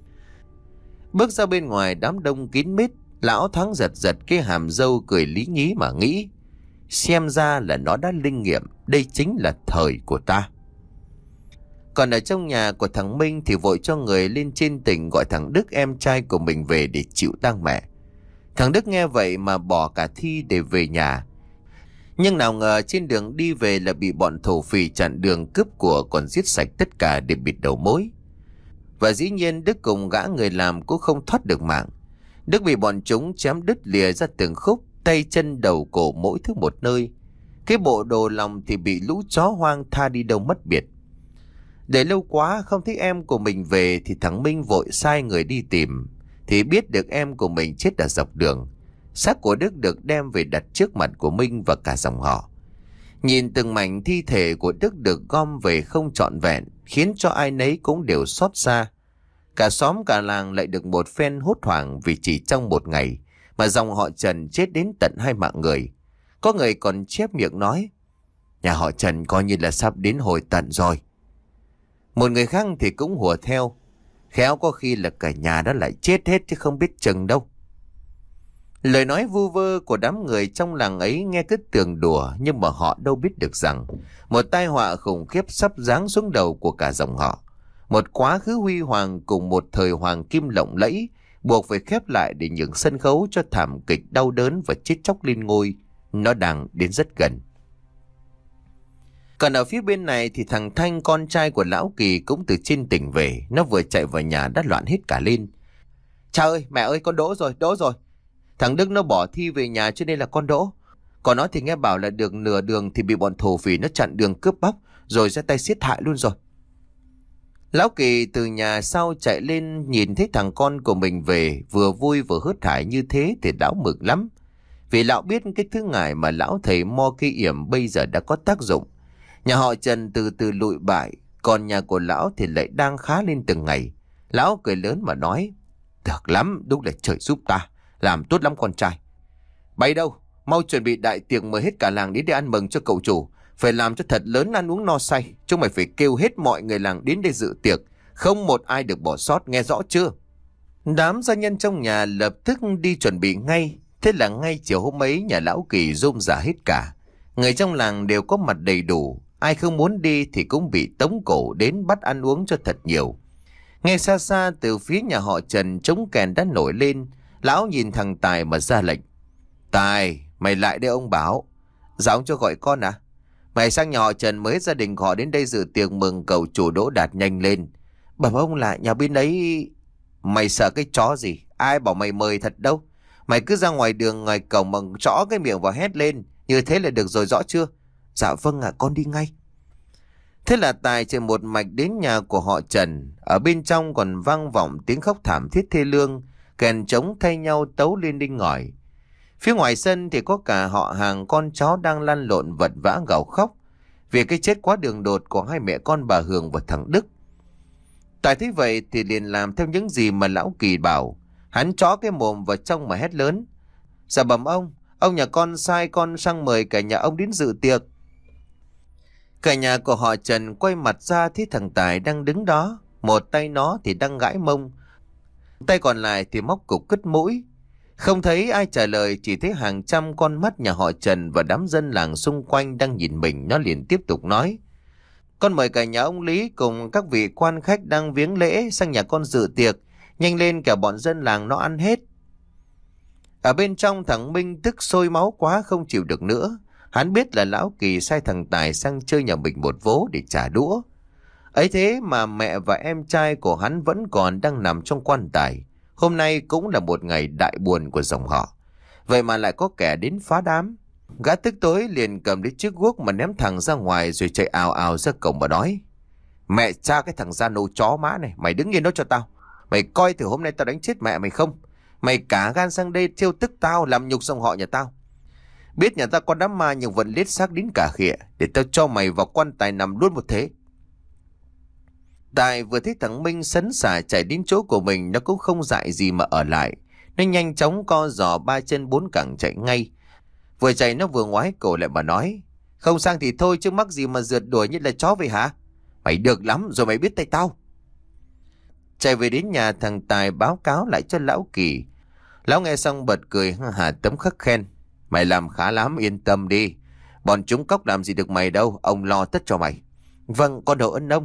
Bước ra bên ngoài đám đông kín mít, lão thoáng giật giật cái hàm râu, cười lý nhí mà nghĩ, xem ra là nó đã linh nghiệm, đây chính là thời của ta. Còn ở trong nhà của thằng Minh thì vội cho người lên trên tỉnh gọi thằng Đức em trai của mình về để chịu tang mẹ. Thằng Đức nghe vậy mà bỏ cả thi để về nhà. Nhưng nào ngờ trên đường đi về là bị bọn thổ phỉ chặn đường cướp của, còn giết sạch tất cả để bịt đầu mối. Và dĩ nhiên Đức cùng gã người làm cũng không thoát được mạng. Đức bị bọn chúng chém đứt lìa ra từng khúc, tay chân đầu cổ mỗi thứ một nơi. Cái bộ đồ lòng thì bị lũ chó hoang tha đi đâu mất biệt. Để lâu quá không thấy em của mình về thì thằng Minh vội sai người đi tìm, thì biết được em của mình chết ở dọc đường. Xác của Đức được đem về đặt trước mặt của Minh và cả dòng họ. Nhìn từng mảnh thi thể của Đức được gom về không trọn vẹn khiến cho ai nấy cũng đều xót xa. Cả xóm cả làng lại được một phen hốt hoảng vì chỉ trong một ngày mà dòng họ Trần chết đến tận hai mạng người. Có người còn chép miệng nói, nhà họ Trần coi như là sắp đến hồi tận rồi. Một người khác thì cũng hùa theo, khéo có khi là cả nhà đó lại chết hết chứ không biết chừng đâu. Lời nói vu vơ của đám người trong làng ấy nghe cứ tưởng đùa, nhưng mà họ đâu biết được rằng một tai họa khủng khiếp sắp giáng xuống đầu của cả dòng họ. Một quá khứ huy hoàng cùng một thời hoàng kim lộng lẫy buộc phải khép lại để nhường sân khấu cho thảm kịch đau đớn và chết chóc lên ngôi. Nó đang đến rất gần. Còn ở phía bên này thì thằng Thanh, con trai của lão Kỳ, cũng từ trên tỉnh về. Nó vừa chạy vào nhà đã loạn hết cả lên. Cha ơi, mẹ ơi, con đỗ rồi, đỗ rồi. Thằng Đức nó bỏ thi về nhà cho nên là con đỗ. Còn nó thì nghe bảo là được nửa đường thì bị bọn thổ phỉ nó chặn đường cướp bóc, rồi ra tay giết hại luôn rồi. Lão Kỳ từ nhà sau chạy lên, nhìn thấy thằng con của mình về, vừa vui vừa hớt hải như thế thì lão mừng lắm. Vì lão biết cái thứ ngải mà lão thầy mo cây yểm bây giờ đã có tác dụng. Nhà họ Trần từ từ lụi bại, còn nhà của lão thì lại đang khá lên từng ngày. Lão cười lớn mà nói, được lắm, đúng là trời giúp ta, làm tốt lắm con trai. Bay đâu, mau chuẩn bị đại tiệc mời hết cả làng đến để ăn mừng cho cậu chủ. Phải làm cho thật lớn, ăn uống no say. Chúng mày phải kêu hết mọi người làng đến để dự tiệc, không một ai được bỏ sót, nghe rõ chưa? Đám gia nhân trong nhà lập tức đi chuẩn bị ngay. Thế là ngay chiều hôm ấy nhà lão Kỳ rôm rả hết cả. Người trong làng đều có mặt đầy đủ. Ai không muốn đi thì cũng bị tống cổ đến bắt ăn uống cho thật nhiều. Nghe xa xa từ phía nhà họ Trần trống kèn đã nổi lên. Lão nhìn thằng Tài mà ra lệnh. Tài, mày lại đây ông bảo. Dạ ông cho gọi con à? Mày sang nhà họ Trần mới gia đình họ đến đây dự tiệc mừng cậu chủ Đỗ Đạt nhanh lên. Bảo ông là nhà bên ấy. Mày sợ cái chó gì? Ai bảo mày mời thật đâu. Mày cứ ra ngoài đường ngoài cổng mà chõ cái miệng vào hét lên. Như thế là được rồi, rõ chưa? Dạ vâng ạ, à, con đi ngay. Thế là Tài chạy một mạch đến nhà của họ Trần. Ở bên trong còn vang vọng tiếng khóc thảm thiết thê lương, kèn trống thay nhau tấu lên đinh ngòi. Phía ngoài sân thì có cả họ hàng con cháu đang lăn lộn vật vã gào khóc vì cái chết quá đường đột của hai mẹ con bà Hường và thằng Đức. Tài thấy vậy thì liền làm theo những gì mà lão Kỳ bảo. Hắn chó cái mồm vào trong mà hét lớn. Dạ bẩm ông, ông nhà con sai con sang mời cả nhà ông đến dự tiệc. Cả nhà của họ Trần quay mặt ra thấy thằng Tài đang đứng đó. Một tay nó thì đang gãi mông, tay còn lại thì móc cục cứt mũi. Không thấy ai trả lời, chỉ thấy hàng trăm con mắt nhà họ Trần và đám dân làng xung quanh đang nhìn mình. Nó liền tiếp tục nói. Con mời cả nhà ông Lý cùng các vị quan khách đang viếng lễ sang nhà con dự tiệc. Nhanh lên, cả bọn dân làng nó ăn hết. Ở bên trong thằng Minh tức sôi máu quá không chịu được nữa. Hắn biết là lão Kỳ sai thằng Tài sang chơi nhà mình một vố để trả đũa. Ấy thế mà mẹ và em trai của hắn vẫn còn đang nằm trong quan tài. Hôm nay cũng là một ngày đại buồn của dòng họ. Vậy mà lại có kẻ đến phá đám. Gã tức tối liền cầm lấy chiếc guốc mà ném thằng ra ngoài rồi chạy ào ào ra cổng mà nói. Mẹ cha cái thằng da nô chó má này, mày đứng yên đó cho tao. Mày coi thử hôm nay tao đánh chết mẹ mày không? Mày cả gan sang đây trêu tức tao, làm nhục dòng họ nhà tao. Biết nhà ta có đám ma nhưng vẫn lết xác đến cả khịa, để tao cho mày vào quan tài nằm luôn một thế. Tài vừa thấy thằng Minh sấn sả chạy đến chỗ của mình, nó cũng không dại gì mà ở lại. Nó nhanh chóng co giò ba chân bốn cẳng chạy ngay. Vừa chạy nó vừa ngoái cổ lại mà nói: "Không sang thì thôi chứ mắc gì mà rượt đuổi như là chó vậy hả? Mày được lắm rồi mày biết tay tao." Chạy về đến nhà, thằng Tài báo cáo lại cho lão Kỳ. Lão nghe xong bật cười hà tấm khắc khen: "Mày làm khá lắm, yên tâm đi. Bọn chúng cóc làm gì được mày đâu, ông lo tất cho mày." "Vâng, con đổ ơn ông."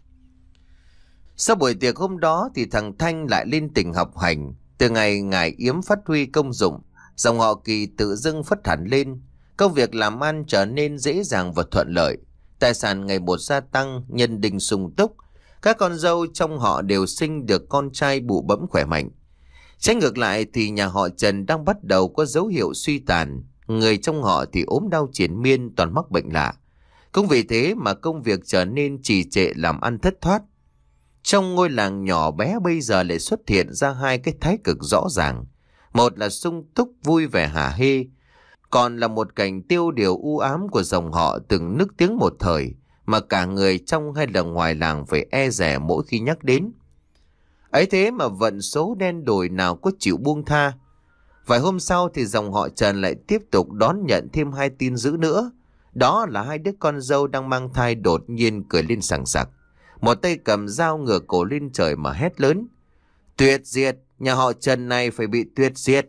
Sau buổi tiệc hôm đó thì thằng Thanh lại lên tỉnh học hành. Từ ngày ngải yếm phát huy công dụng, dòng họ Kỳ tự dưng phất hẳn lên. Công việc làm ăn trở nên dễ dàng và thuận lợi. Tài sản ngày một gia tăng, nhân đình sung túc. Các con dâu trong họ đều sinh được con trai bụ bẫm khỏe mạnh. Trái ngược lại thì nhà họ Trần đang bắt đầu có dấu hiệu suy tàn. Người trong họ thì ốm đau triền miên, toàn mắc bệnh lạ. Cũng vì thế mà công việc trở nên trì trệ, làm ăn thất thoát. Trong ngôi làng nhỏ bé bây giờ lại xuất hiện ra hai cái thái cực rõ ràng. Một là sung túc vui vẻ hả hê, còn là một cảnh tiêu điều u ám của dòng họ từng nức tiếng một thời, mà cả người trong hay là ngoài làng phải e dè mỗi khi nhắc đến. Ấy thế mà vận số đen đủi nào có chịu buông tha. Vài hôm sau thì dòng họ Trần lại tiếp tục đón nhận thêm hai tin dữ nữa. Đó là hai đứa con dâu đang mang thai đột nhiên cười lên sảng sặc. Một tay cầm dao ngửa cổ lên trời mà hét lớn: "Tuyệt diệt! Nhà họ Trần này phải bị tuyệt diệt!"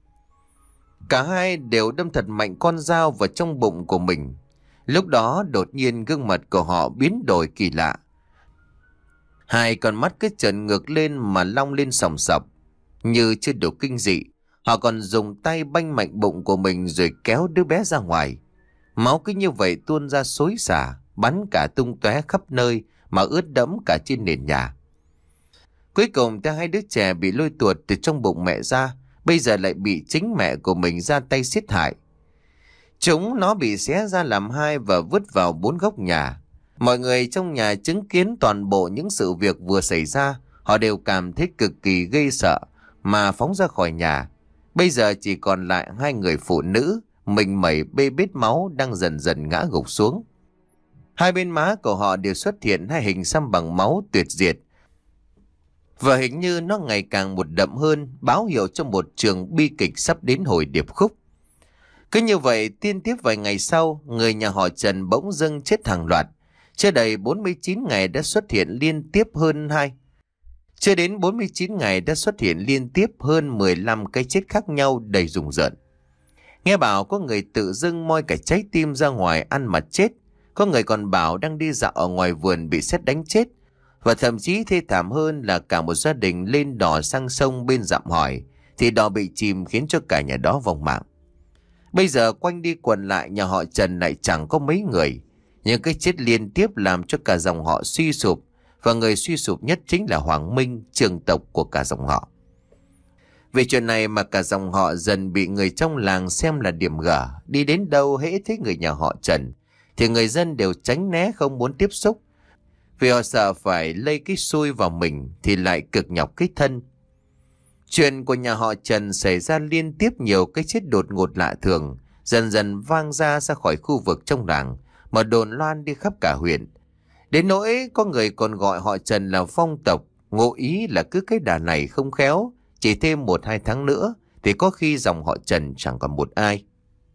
Cả hai đều đâm thật mạnh con dao vào trong bụng của mình. Lúc đó đột nhiên gương mặt của họ biến đổi kỳ lạ. Hai con mắt cứ trợn ngược lên mà long lên sòng sọc. Như chưa đủ kinh dị, họ còn dùng tay banh mạnh bụng của mình rồi kéo đứa bé ra ngoài. Máu cứ như vậy tuôn ra xối xả, bắn cả tung tóe khắp nơi mà ướt đẫm cả trên nền nhà. Cuối cùng thì hai đứa trẻ bị lôi tuột từ trong bụng mẹ ra, bây giờ lại bị chính mẹ của mình ra tay giết hại. Chúng nó bị xé ra làm hai và vứt vào bốn góc nhà. Mọi người trong nhà chứng kiến toàn bộ những sự việc vừa xảy ra, họ đều cảm thấy cực kỳ ghê sợ mà phóng ra khỏi nhà. Bây giờ chỉ còn lại hai người phụ nữ, mình mẩy bê bết máu đang dần dần ngã gục xuống. Hai bên má của họ đều xuất hiện hai hình xăm bằng máu tuyệt diệt. Và hình như nó ngày càng một đậm hơn, báo hiệu cho một trường bi kịch sắp đến hồi điệp khúc. Cứ như vậy, tiên tiếp vài ngày sau, người nhà họ Trần bỗng dưng chết hàng loạt. Chưa đầy bốn mươi chín ngày đã xuất hiện liên tiếp hơn hai. Chưa đến bốn mươi chín ngày đã xuất hiện liên tiếp hơn mười lăm cái chết khác nhau đầy rùng rợn. Nghe bảo có người tự dưng moi cả trái tim ra ngoài ăn mà chết. Có người còn bảo đang đi dạo ở ngoài vườn bị sét đánh chết. Và thậm chí thê thảm hơn là cả một gia đình lên đò sang sông bên dặm hỏi, thì đò bị chìm khiến cho cả nhà đó vong mạng. Bây giờ quanh đi quẩn lại nhà họ Trần lại chẳng có mấy người. Nhưng cái chết liên tiếp làm cho cả dòng họ suy sụp. Và người suy sụp nhất chính là Hoàng Minh, trưởng tộc của cả dòng họ. Vì chuyện này mà cả dòng họ dần bị người trong làng xem là điểm gở. Đi đến đâu hễ thấy người nhà họ Trần thì người dân đều tránh né, không muốn tiếp xúc. Vì họ sợ phải lây cái xui vào mình thì lại cực nhọc cái thân. Chuyện của nhà họ Trần xảy ra liên tiếp nhiều cái chết đột ngột lạ thường, dần dần vang ra ra khỏi khu vực trong làng mà đồn loan đi khắp cả huyện. Đến nỗi có người còn gọi họ Trần là phong tộc, ngụ ý là cứ cái đà này không khéo, chỉ thêm một hai tháng nữa thì có khi dòng họ Trần chẳng còn một ai.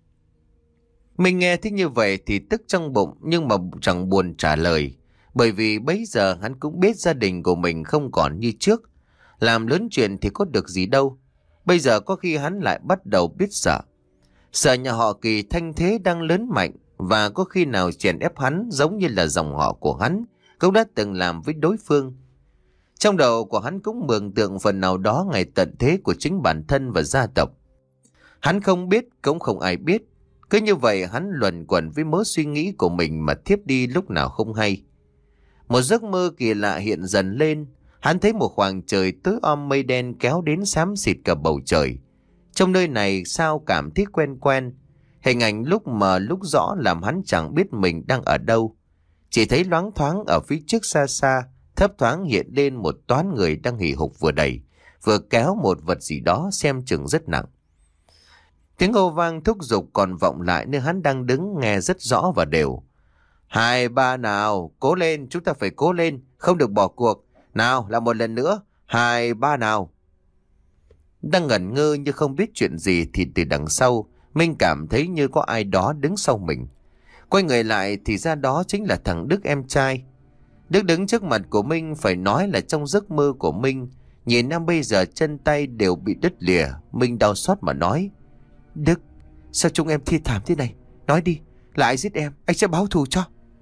Mình nghe thích như vậy thì tức trong bụng nhưng mà chẳng buồn trả lời. Bởi vì bấy giờ hắn cũng biết gia đình của mình không còn như trước. Làm lớn chuyện thì có được gì đâu. Bây giờ có khi hắn lại bắt đầu biết sợ. Sợ nhà họ Kỳ thanh thế đang lớn mạnh. Và có khi nào chèn ép hắn giống như là dòng họ của hắn cũng đã từng làm với đối phương. Trong đầu của hắn cũng mường tượng phần nào đó ngày tận thế của chính bản thân và gia tộc. Hắn không biết, cũng không ai biết. Cứ như vậy hắn luẩn quẩn với mớ suy nghĩ của mình mà thiếp đi lúc nào không hay. Một giấc mơ kỳ lạ hiện dần lên. Hắn thấy một khoảng trời tối om mây đen kéo đến xám xịt cả bầu trời. Trong nơi này sao cảm thấy quen quen. Hình ảnh lúc mờ lúc rõ làm hắn chẳng biết mình đang ở đâu. Chỉ thấy loáng thoáng ở phía trước xa xa, thấp thoáng hiện lên một toán người đang hì hục vừa đẩy, vừa kéo một vật gì đó xem chừng rất nặng. Tiếng hô vang thúc giục còn vọng lại nơi hắn đang đứng nghe rất rõ và đều. Hai ba nào, cố lên, chúng ta phải cố lên, không được bỏ cuộc. Nào, làm một lần nữa, hai, ba nào. Đang ngẩn ngơ như không biết chuyện gì thì từ đằng sau, Minh cảm thấy như có ai đó đứng sau mình. Quay người lại thì ra đó chính là thằng Đức em trai. Đức đứng trước mặt của Minh, phải nói là trong giấc mơ của Minh. Nhìn em bây giờ chân tay đều bị đứt lìa, Minh đau xót mà nói: Đức, sao chúng em thi thảm thế này? Nói đi, là ai giết em, anh sẽ báo thù cho.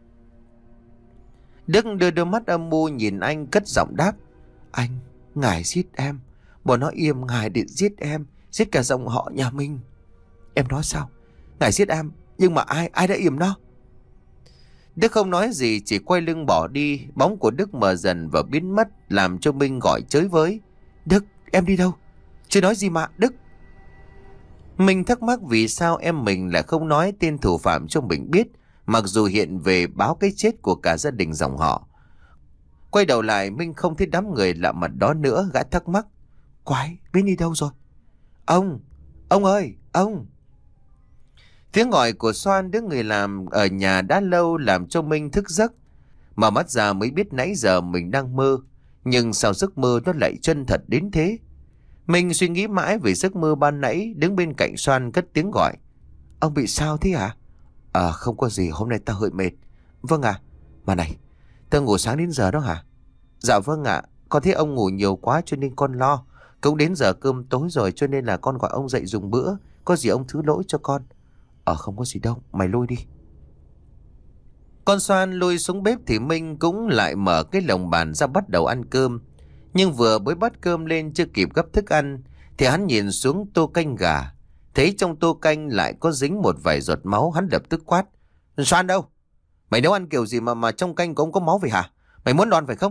Đức đưa đôi mắt âm u nhìn anh, cất giọng đáp: Anh, ngài giết em. Bọn nó yểm ngài để giết em, giết cả dòng họ nhà mình. Em nói sao? Ngài giết em, nhưng mà ai, ai đã yểm nó? Đức không nói gì, chỉ quay lưng bỏ đi. Bóng của Đức mờ dần và biến mất, làm cho Minh gọi chới với: Đức, em đi đâu? Chưa nói gì mà, Đức. Minh thắc mắc vì sao em mình lại không nói tên thủ phạm cho mình biết, mặc dù hiện về báo cái chết của cả gia đình dòng họ. Quay đầu lại, Minh không thấy đám người lạ mặt đó nữa. Gã thắc mắc: Quái, biến đi đâu rồi? Ông, ông ơi, ông. Tiếng gọi của Soan, đứa người làm ở nhà đã lâu, làm cho Minh thức giấc. Mà mắt ra mới biết nãy giờ mình đang mơ. Nhưng sao giấc mơ nó lại chân thật đến thế? Mình suy nghĩ mãi về giấc mơ ban nãy, đứng bên cạnh Soan cất tiếng gọi: Ông bị sao thế hả? À không có gì, hôm nay ta hơi mệt. Vâng ạ. À, mà này, ta ngủ sáng đến giờ đó hả? Dạ vâng ạ, à, con thấy ông ngủ nhiều quá cho nên con lo. Cũng đến giờ cơm tối rồi cho nên là con gọi ông dậy dùng bữa. Có gì ông thứ lỗi cho con. Ờ à, không có gì đâu, mày lui đi. Con Soan lui xuống bếp thì Minh cũng lại mở cái lồng bàn ra bắt đầu ăn cơm. Nhưng vừa bới bát cơm lên chưa kịp gấp thức ăn thì hắn nhìn xuống tô canh gà. Thấy trong tô canh lại có dính một vài giọt máu, hắn lập tức quát: Soan đâu? Mày nấu ăn kiểu gì mà mà trong canh của ông có máu vậy hả? Mày muốn đòn phải không?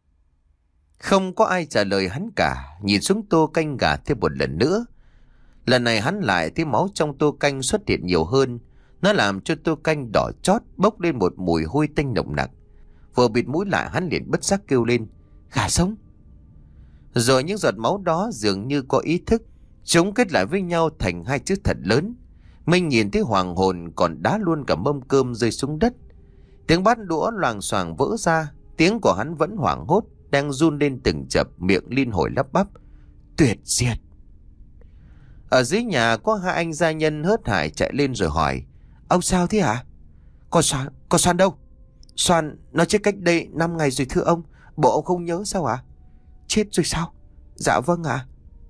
Không có ai trả lời hắn cả. Nhìn xuống tô canh gà thêm một lần nữa. Lần này hắn lại thấy máu trong tô canh xuất hiện nhiều hơn. Nó làm cho tô canh đỏ chót, bốc lên một mùi hôi tanh nồng nặc. Vừa bịt mũi lại, hắn liền bất giác kêu lên: Gà sống! Rồi những giọt máu đó dường như có ý thức, chúng kết lại với nhau thành hai chữ thật lớn. Minh nhìn thấy hoàng hồn, còn đá luôn cả mâm cơm rơi xuống đất. Tiếng bát đũa loàng xoàng vỡ ra. Tiếng của hắn vẫn hoảng hốt, đang run lên từng chập, miệng liên hồi lắp bắp: Tuyệt diệt! Ở dưới nhà có hai anh gia nhân hớt hải chạy lên rồi hỏi: Ông sao thế hả? Con Soan, con Soan đâu? Soan nó chết cách đây năm ngày rồi thưa ông. Bộ ông không nhớ sao ạ? Chết rồi sao? Dạ vâng ạ. À.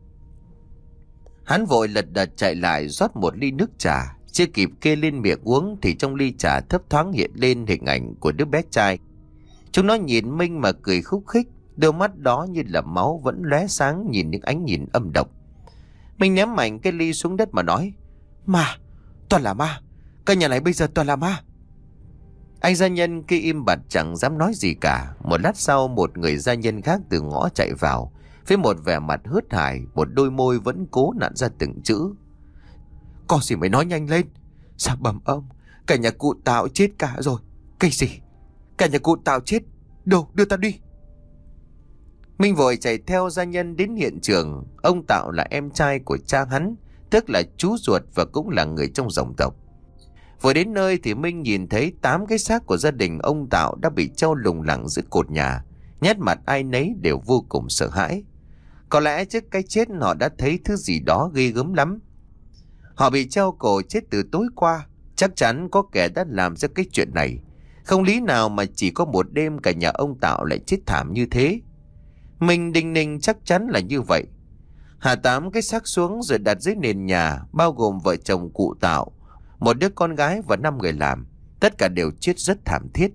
Hắn vội lật đật chạy lại rót một ly nước trà. Chưa kịp kê lên miệng uống thì trong ly trà thấp thoáng hiện lên hình ảnh của đứa bé trai. Chúng nó nhìn Minh mà cười khúc khích, đôi mắt đó như là máu vẫn lóe sáng nhìn những ánh nhìn âm độc. Minh ném mạnh cái ly xuống đất mà nói: Ma, toàn là ma. Cả nhà này bây giờ toàn là ma. Anh gia nhân kia im bặt chẳng dám nói gì cả. Một lát sau, một người gia nhân khác từ ngõ chạy vào với một vẻ mặt hớt hải, một đôi môi vẫn cố nặn ra từng chữ: Có gì mày nói nhanh lên. Sao bẩm ông, cả nhà cụ Tạo chết cả rồi. Cái gì? Cả nhà cụ Tạo chết? Đâu, đưa ta đi. Minh vội chạy theo gia nhân đến hiện trường. Ông Tạo là em trai của cha hắn, tức là chú ruột và cũng là người trong dòng tộc. Vừa đến nơi thì Minh nhìn thấy tám cái xác của gia đình ông Tạo đã bị treo lủng lẳng giữa cột nhà. Nét mặt ai nấy đều vô cùng sợ hãi. Có lẽ trước cái chết họ đã thấy thứ gì đó ghê gớm lắm. Họ bị treo cổ chết từ tối qua. Chắc chắn có kẻ đã làm ra cái chuyện này. Không lý nào mà chỉ có một đêm cả nhà ông Tạo lại chết thảm như thế. Mình đinh ninh chắc chắn là như vậy. Hạ tám cái xác xuống rồi đặt dưới nền nhà, bao gồm vợ chồng cụ Tạo, một đứa con gái và năm người làm. Tất cả đều chết rất thảm thiết.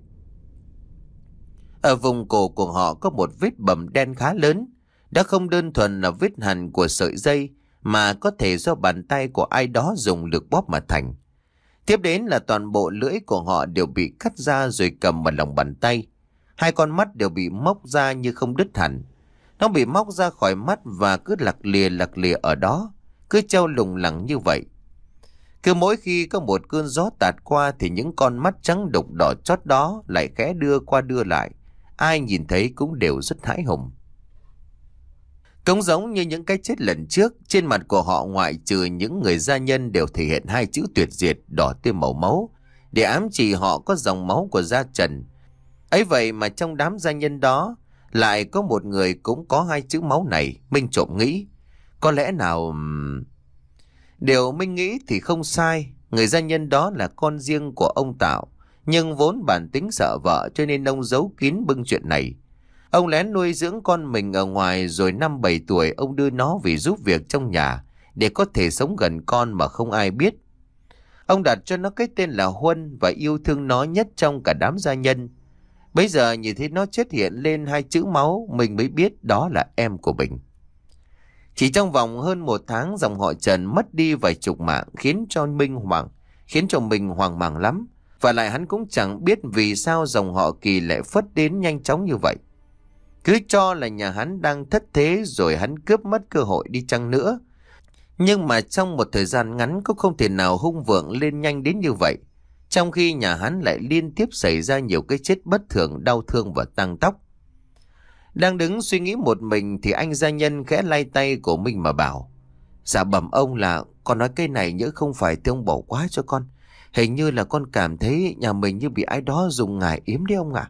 Ở vùng cổ của họ có một vết bầm đen khá lớn. Đã không đơn thuần là vết hằn của sợi dây, mà có thể do bàn tay của ai đó dùng lực bóp mà thành. Tiếp đến là toàn bộ lưỡi của họ đều bị cắt ra rồi cầm vào lòng bàn tay. Hai con mắt đều bị móc ra nhưng không đứt hẳn. Nó bị móc ra khỏi mắt và cứ lặc lìa lặc lìa ở đó, cứ treo lủng lẳng như vậy. Cứ mỗi khi có một cơn gió tạt qua thì những con mắt trắng đục đỏ chót đó lại khẽ đưa qua đưa lại. Ai nhìn thấy cũng đều rất hãi hùng. Cũng giống như những cái chết lần trước, trên mặt của họ ngoại trừ những người gia nhân đều thể hiện hai chữ tuyệt diệt đỏ tươi màu máu, để ám chỉ họ có dòng máu của gia Trần. Ấy vậy mà trong đám gia nhân đó lại có một người cũng có hai chữ máu này. Minh trộm nghĩ, có lẽ nào... Điều Minh nghĩ thì không sai. Người gia nhân đó là con riêng của ông Tạo, nhưng vốn bản tính sợ vợ cho nên ông giấu kín bưng chuyện này. Ông lén nuôi dưỡng con mình ở ngoài, rồi năm bảy tuổi ông đưa nó về giúp việc trong nhà để có thể sống gần con mà không ai biết. Ông đặt cho nó cái tên là Huân và yêu thương nó nhất trong cả đám gia nhân. Bây giờ nhìn thấy nó chết hiện lên hai chữ máu, mình mới biết đó là em của mình. Chỉ trong vòng hơn một tháng, dòng họ Trần mất đi vài chục mạng, khiến cho Minh hoảng, khiến cho mình hoang mang lắm. Và lại hắn cũng chẳng biết vì sao dòng họ Kỳ lại phất đến nhanh chóng như vậy. Cứ cho là nhà hắn đang thất thế rồi hắn cướp mất cơ hội đi chăng nữa. Nhưng mà trong một thời gian ngắn cũng không thể nào hung vượng lên nhanh đến như vậy. Trong khi nhà hắn lại liên tiếp xảy ra nhiều cái chết bất thường, đau thương và tang tóc. Đang đứng suy nghĩ một mình thì anh gia nhân khẽ lay tay của mình mà bảo: Dạ bẩm ông là con nói cái này nhỡ không phải thì ông bỏ quá cho con. Hình như là con cảm thấy nhà mình như bị ai đó dùng ngải yếm đấy ông ạ.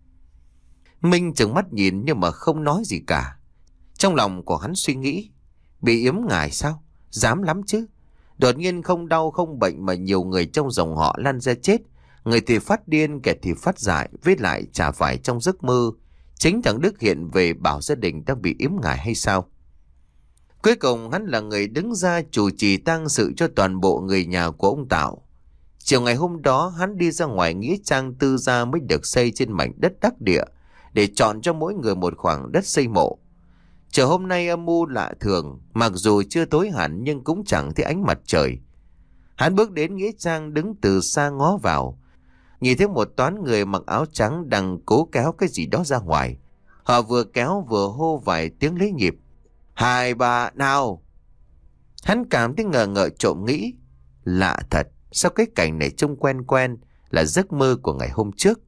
Minh trừng mắt nhìn nhưng mà không nói gì cả. Trong lòng của hắn suy nghĩ, bị yếm ngải sao? Dám lắm chứ. Đột nhiên không đau không bệnh mà nhiều người trong dòng họ lăn ra chết. Người thì phát điên, kẻ thì phát dại, với lại chả phải trong giấc mơ chính thằng Đức hiện về bảo gia đình đang bị yếm ngải hay sao? Cuối cùng hắn là người đứng ra chủ trì tang sự cho toàn bộ người nhà của ông Tạo. Chiều ngày hôm đó hắn đi ra ngoài nghĩa trang tư gia mới được xây trên mảnh đất đắc địa để chọn cho mỗi người một khoảng đất xây mộ. Chờ hôm nay âm u lạ thường, mặc dù chưa tối hẳn nhưng cũng chẳng thấy ánh mặt trời. Hắn bước đến nghĩa trang đứng từ xa ngó vào, nhìn thấy một toán người mặc áo trắng đang cố kéo cái gì đó ra ngoài. Họ vừa kéo vừa hô vài tiếng lấy nhịp. Hai ba nào! Hắn cảm thấy ngờ ngợ trộm nghĩ. Lạ thật, sao cái cảnh này trông quen quen, là giấc mơ của ngày hôm trước.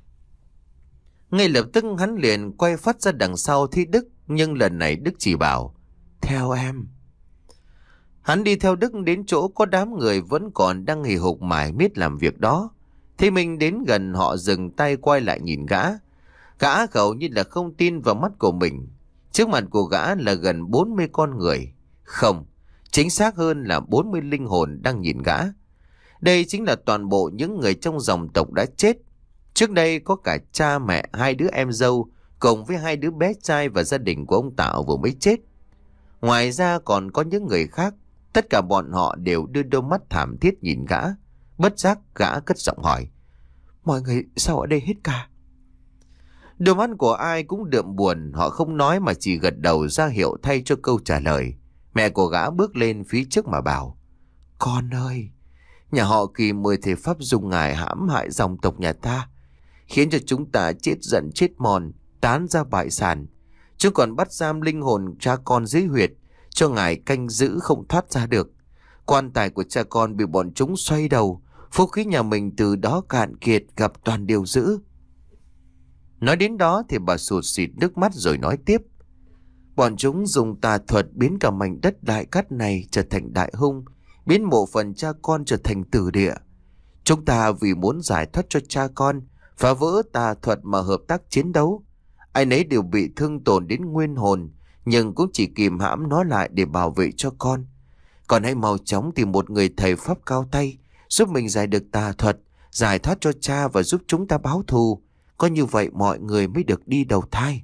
Ngay lập tức hắn liền quay phát ra đằng sau thi Đức, nhưng lần này Đức chỉ bảo: Theo em. Hắn đi theo Đức đến chỗ có đám người vẫn còn đang hì hục mải miết làm việc đó. Thì mình đến gần họ dừng tay quay lại nhìn gã. Gã khẩu như là không tin vào mắt của mình. Trước mặt của gã là gần bốn mươi con người. Không, chính xác hơn là bốn mươi linh hồn đang nhìn gã. Đây chính là toàn bộ những người trong dòng tộc đã chết. Trước đây có cả cha mẹ, hai đứa em dâu, cùng với hai đứa bé trai và gia đình của ông Tạo vừa mới chết. Ngoài ra còn có những người khác. Tất cả bọn họ đều đưa đôi mắt thảm thiết nhìn gã. Bất giác gã cất giọng hỏi: Mọi người sao ở đây hết cả? Đôi mắt của ai cũng đượm buồn. Họ không nói mà chỉ gật đầu ra hiệu thay cho câu trả lời. Mẹ của gã bước lên phía trước mà bảo: Con ơi, nhà họ Kỳ mười thầy pháp dùng ngài hãm hại dòng tộc nhà ta, khiến cho chúng ta chết giận chết mòn, tán ra bại sản. Chúng còn bắt giam linh hồn cha con dưới huyệt, cho ngài canh giữ không thoát ra được. Quan tài của cha con bị bọn chúng xoay đầu, phúc khí nhà mình từ đó cạn kiệt, gặp toàn điều dữ. Nói đến đó thì bà sụt sịt nước mắt rồi nói tiếp: Bọn chúng dùng tà thuật biến cả mảnh đất đại cát này trở thành đại hung, biến mộ phần cha con trở thành tử địa. Chúng ta vì muốn giải thoát cho cha con, phá vỡ tà thuật mà hợp tác chiến đấu. Ai nấy đều bị thương tổn đến nguyên hồn, nhưng cũng chỉ kìm hãm nó lại để bảo vệ cho con. Còn hãy mau chóng tìm một người thầy pháp cao tay, giúp mình giải được tà thuật, giải thoát cho cha và giúp chúng ta báo thù. Có như vậy mọi người mới được đi đầu thai.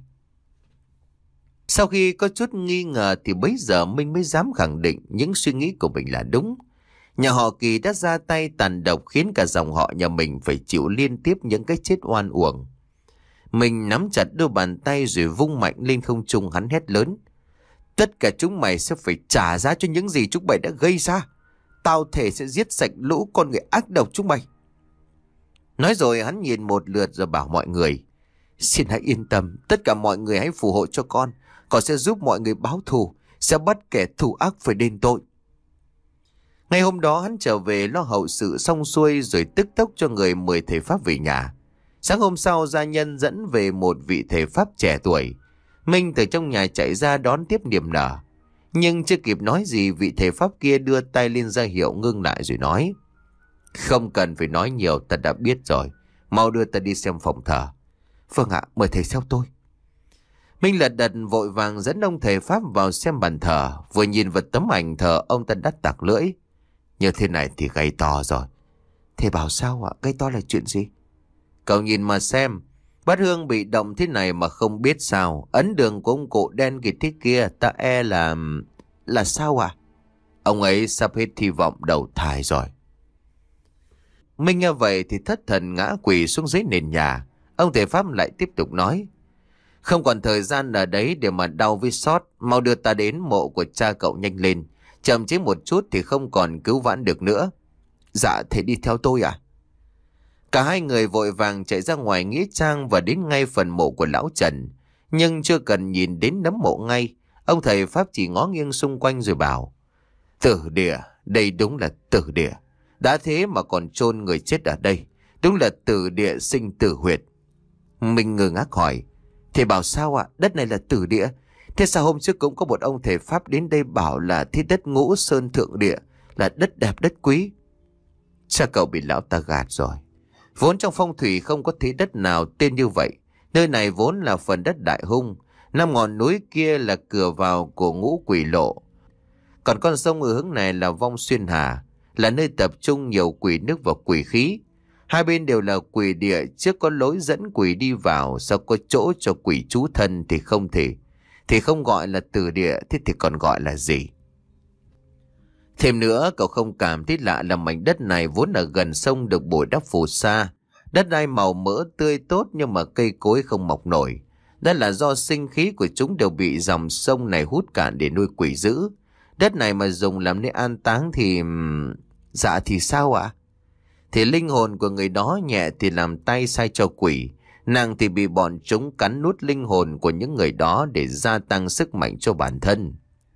Sau khi có chút nghi ngờ thì bấy giờ Minh mới dám khẳng định những suy nghĩ của mình là đúng. Nhà họ Kỳ đã ra tay tàn độc khiến cả dòng họ nhà mình phải chịu liên tiếp những cái chết oan uổng. Mình nắm chặt đôi bàn tay rồi vung mạnh lên không trung, hắn hét lớn: Tất cả chúng mày sẽ phải trả giá cho những gì chúng mày đã gây ra. Tao thề sẽ giết sạch lũ con người ác độc chúng mày. Nói rồi hắn nhìn một lượt rồi bảo mọi người: Xin hãy yên tâm, tất cả mọi người hãy phù hộ cho con. Con sẽ giúp mọi người báo thù, sẽ bắt kẻ thù ác phải đền tội. Ngày hôm đó hắn trở về lo hậu sự xong xuôi rồi tức tốc cho người mời thầy pháp về nhà. Sáng hôm sau gia nhân dẫn về một vị thầy pháp trẻ tuổi. Minh từ trong nhà chạy ra đón tiếp niềm nở. Nhưng chưa kịp nói gì, vị thầy pháp kia đưa tay lên ra hiệu ngưng lại rồi nói: Không cần phải nói nhiều, ta đã biết rồi. Mau đưa ta đi xem phòng thờ. Vâng ạ, mời thầy theo tôi. Minh lật đật vội vàng dẫn ông thầy Pháp vào xem bàn thờ. Vừa nhìn vào tấm ảnh thờ, ông ta đắt tặc lưỡi. Như thế này thì gây to rồi. Thầy bảo sao ạ? Gây to là chuyện gì? Cậu nhìn mà xem. Bát hương bị động thế này mà không biết sao. Ấn đường của ông cụ đen kịt thế kia, ta e là... Là sao ạ? Ông ấy sắp hết hy vọng đầu thai rồi. Minh nghe vậy thì thất thần ngã quỳ xuống dưới nền nhà. Ông thầy Pháp lại tiếp tục nói. Không còn thời gian ở đấy để mà đau với xót. Mau đưa ta đến mộ của cha cậu nhanh lên. Chậm chế một chút thì không còn cứu vãn được nữa. Dạ, thầy đi theo tôi à? Cả hai người vội vàng chạy ra ngoài nghĩa trang và đến ngay phần mộ của lão Trần. Nhưng chưa cần nhìn đến nấm mộ ngay, ông thầy Pháp chỉ ngó nghiêng xung quanh rồi bảo. Tử địa, đây đúng là tử địa. Đã thế mà còn chôn người chết ở đây. Đúng là tử địa sinh tử huyệt. Mình ngơ ngác hỏi. Thầy bảo sao ạ? Đất này là tử địa. Thế sao hôm trước cũng có một ông thầy Pháp đến đây bảo là thiết đất Ngũ Sơn thượng địa, là đất đẹp đất quý? Cha cậu bị lão ta gạt rồi. Vốn trong phong thủy không có thế đất nào tên như vậy. Nơi này vốn là phần đất Đại Hung. Năm ngọn núi kia là cửa vào của Ngũ Quỷ Lộ. Còn con sông ở hướng này là Vong Xuyên Hà, là nơi tập trung nhiều quỷ nước và quỷ khí. Hai bên đều là quỷ địa, trước có lối dẫn quỷ đi vào, sau có chỗ cho quỷ trú thân thì không thể. Thì không gọi là tử địa, thế thì còn gọi là gì? Thêm nữa, cậu không cảm thấy lạ là mảnh đất này vốn ở gần sông được bồi đắp phù sa. Đất đai màu mỡ tươi tốt nhưng mà cây cối không mọc nổi. Đó là do sinh khí của chúng đều bị dòng sông này hút cạn để nuôi quỷ dữ. Đất này mà dùng làm nơi an táng thì... Dạ thì sao ạ? Thì linh hồn của người đó nhẹ thì làm tay sai cho quỷ, nặng thì bị bọn chúng cắn nuốt linh hồn của những người đó để gia tăng sức mạnh cho bản thân.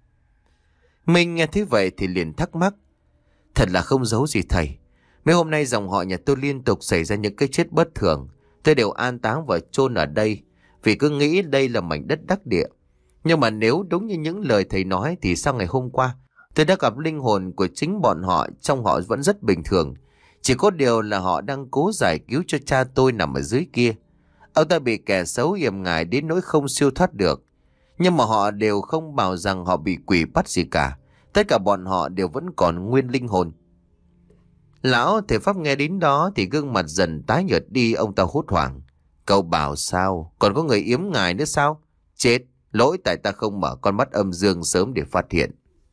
Mình nghe thế vậy thì liền thắc mắc. Thật là không giấu gì thầy. Mấy hôm nay dòng họ nhà tôi liên tục xảy ra những cái chết bất thường. Tôi đều an táng và chôn ở đây vì cứ nghĩ đây là mảnh đất đắc địa. Nhưng mà nếu đúng như những lời thầy nói thì sao ngày hôm qua tôi đã gặp linh hồn của chính bọn họ, trong họ vẫn rất bình thường. Chỉ có điều là họ đang cố giải cứu cho cha tôi nằm ở dưới kia. Ông ta bị kẻ xấu yểm ngài đến nỗi không siêu thoát được. Nhưng mà họ đều không bảo rằng họ bị quỷ bắt gì cả. Tất cả bọn họ đều vẫn còn nguyên linh hồn. Lão thầy Pháp nghe đến đó thì gương mặt dần tái nhợt đi, ông ta hốt hoảng. Cậu bảo sao? Còn có người yếm ngài nữa sao? Chết, lỗi tại ta không mở con mắt âm dương sớm để phát hiện.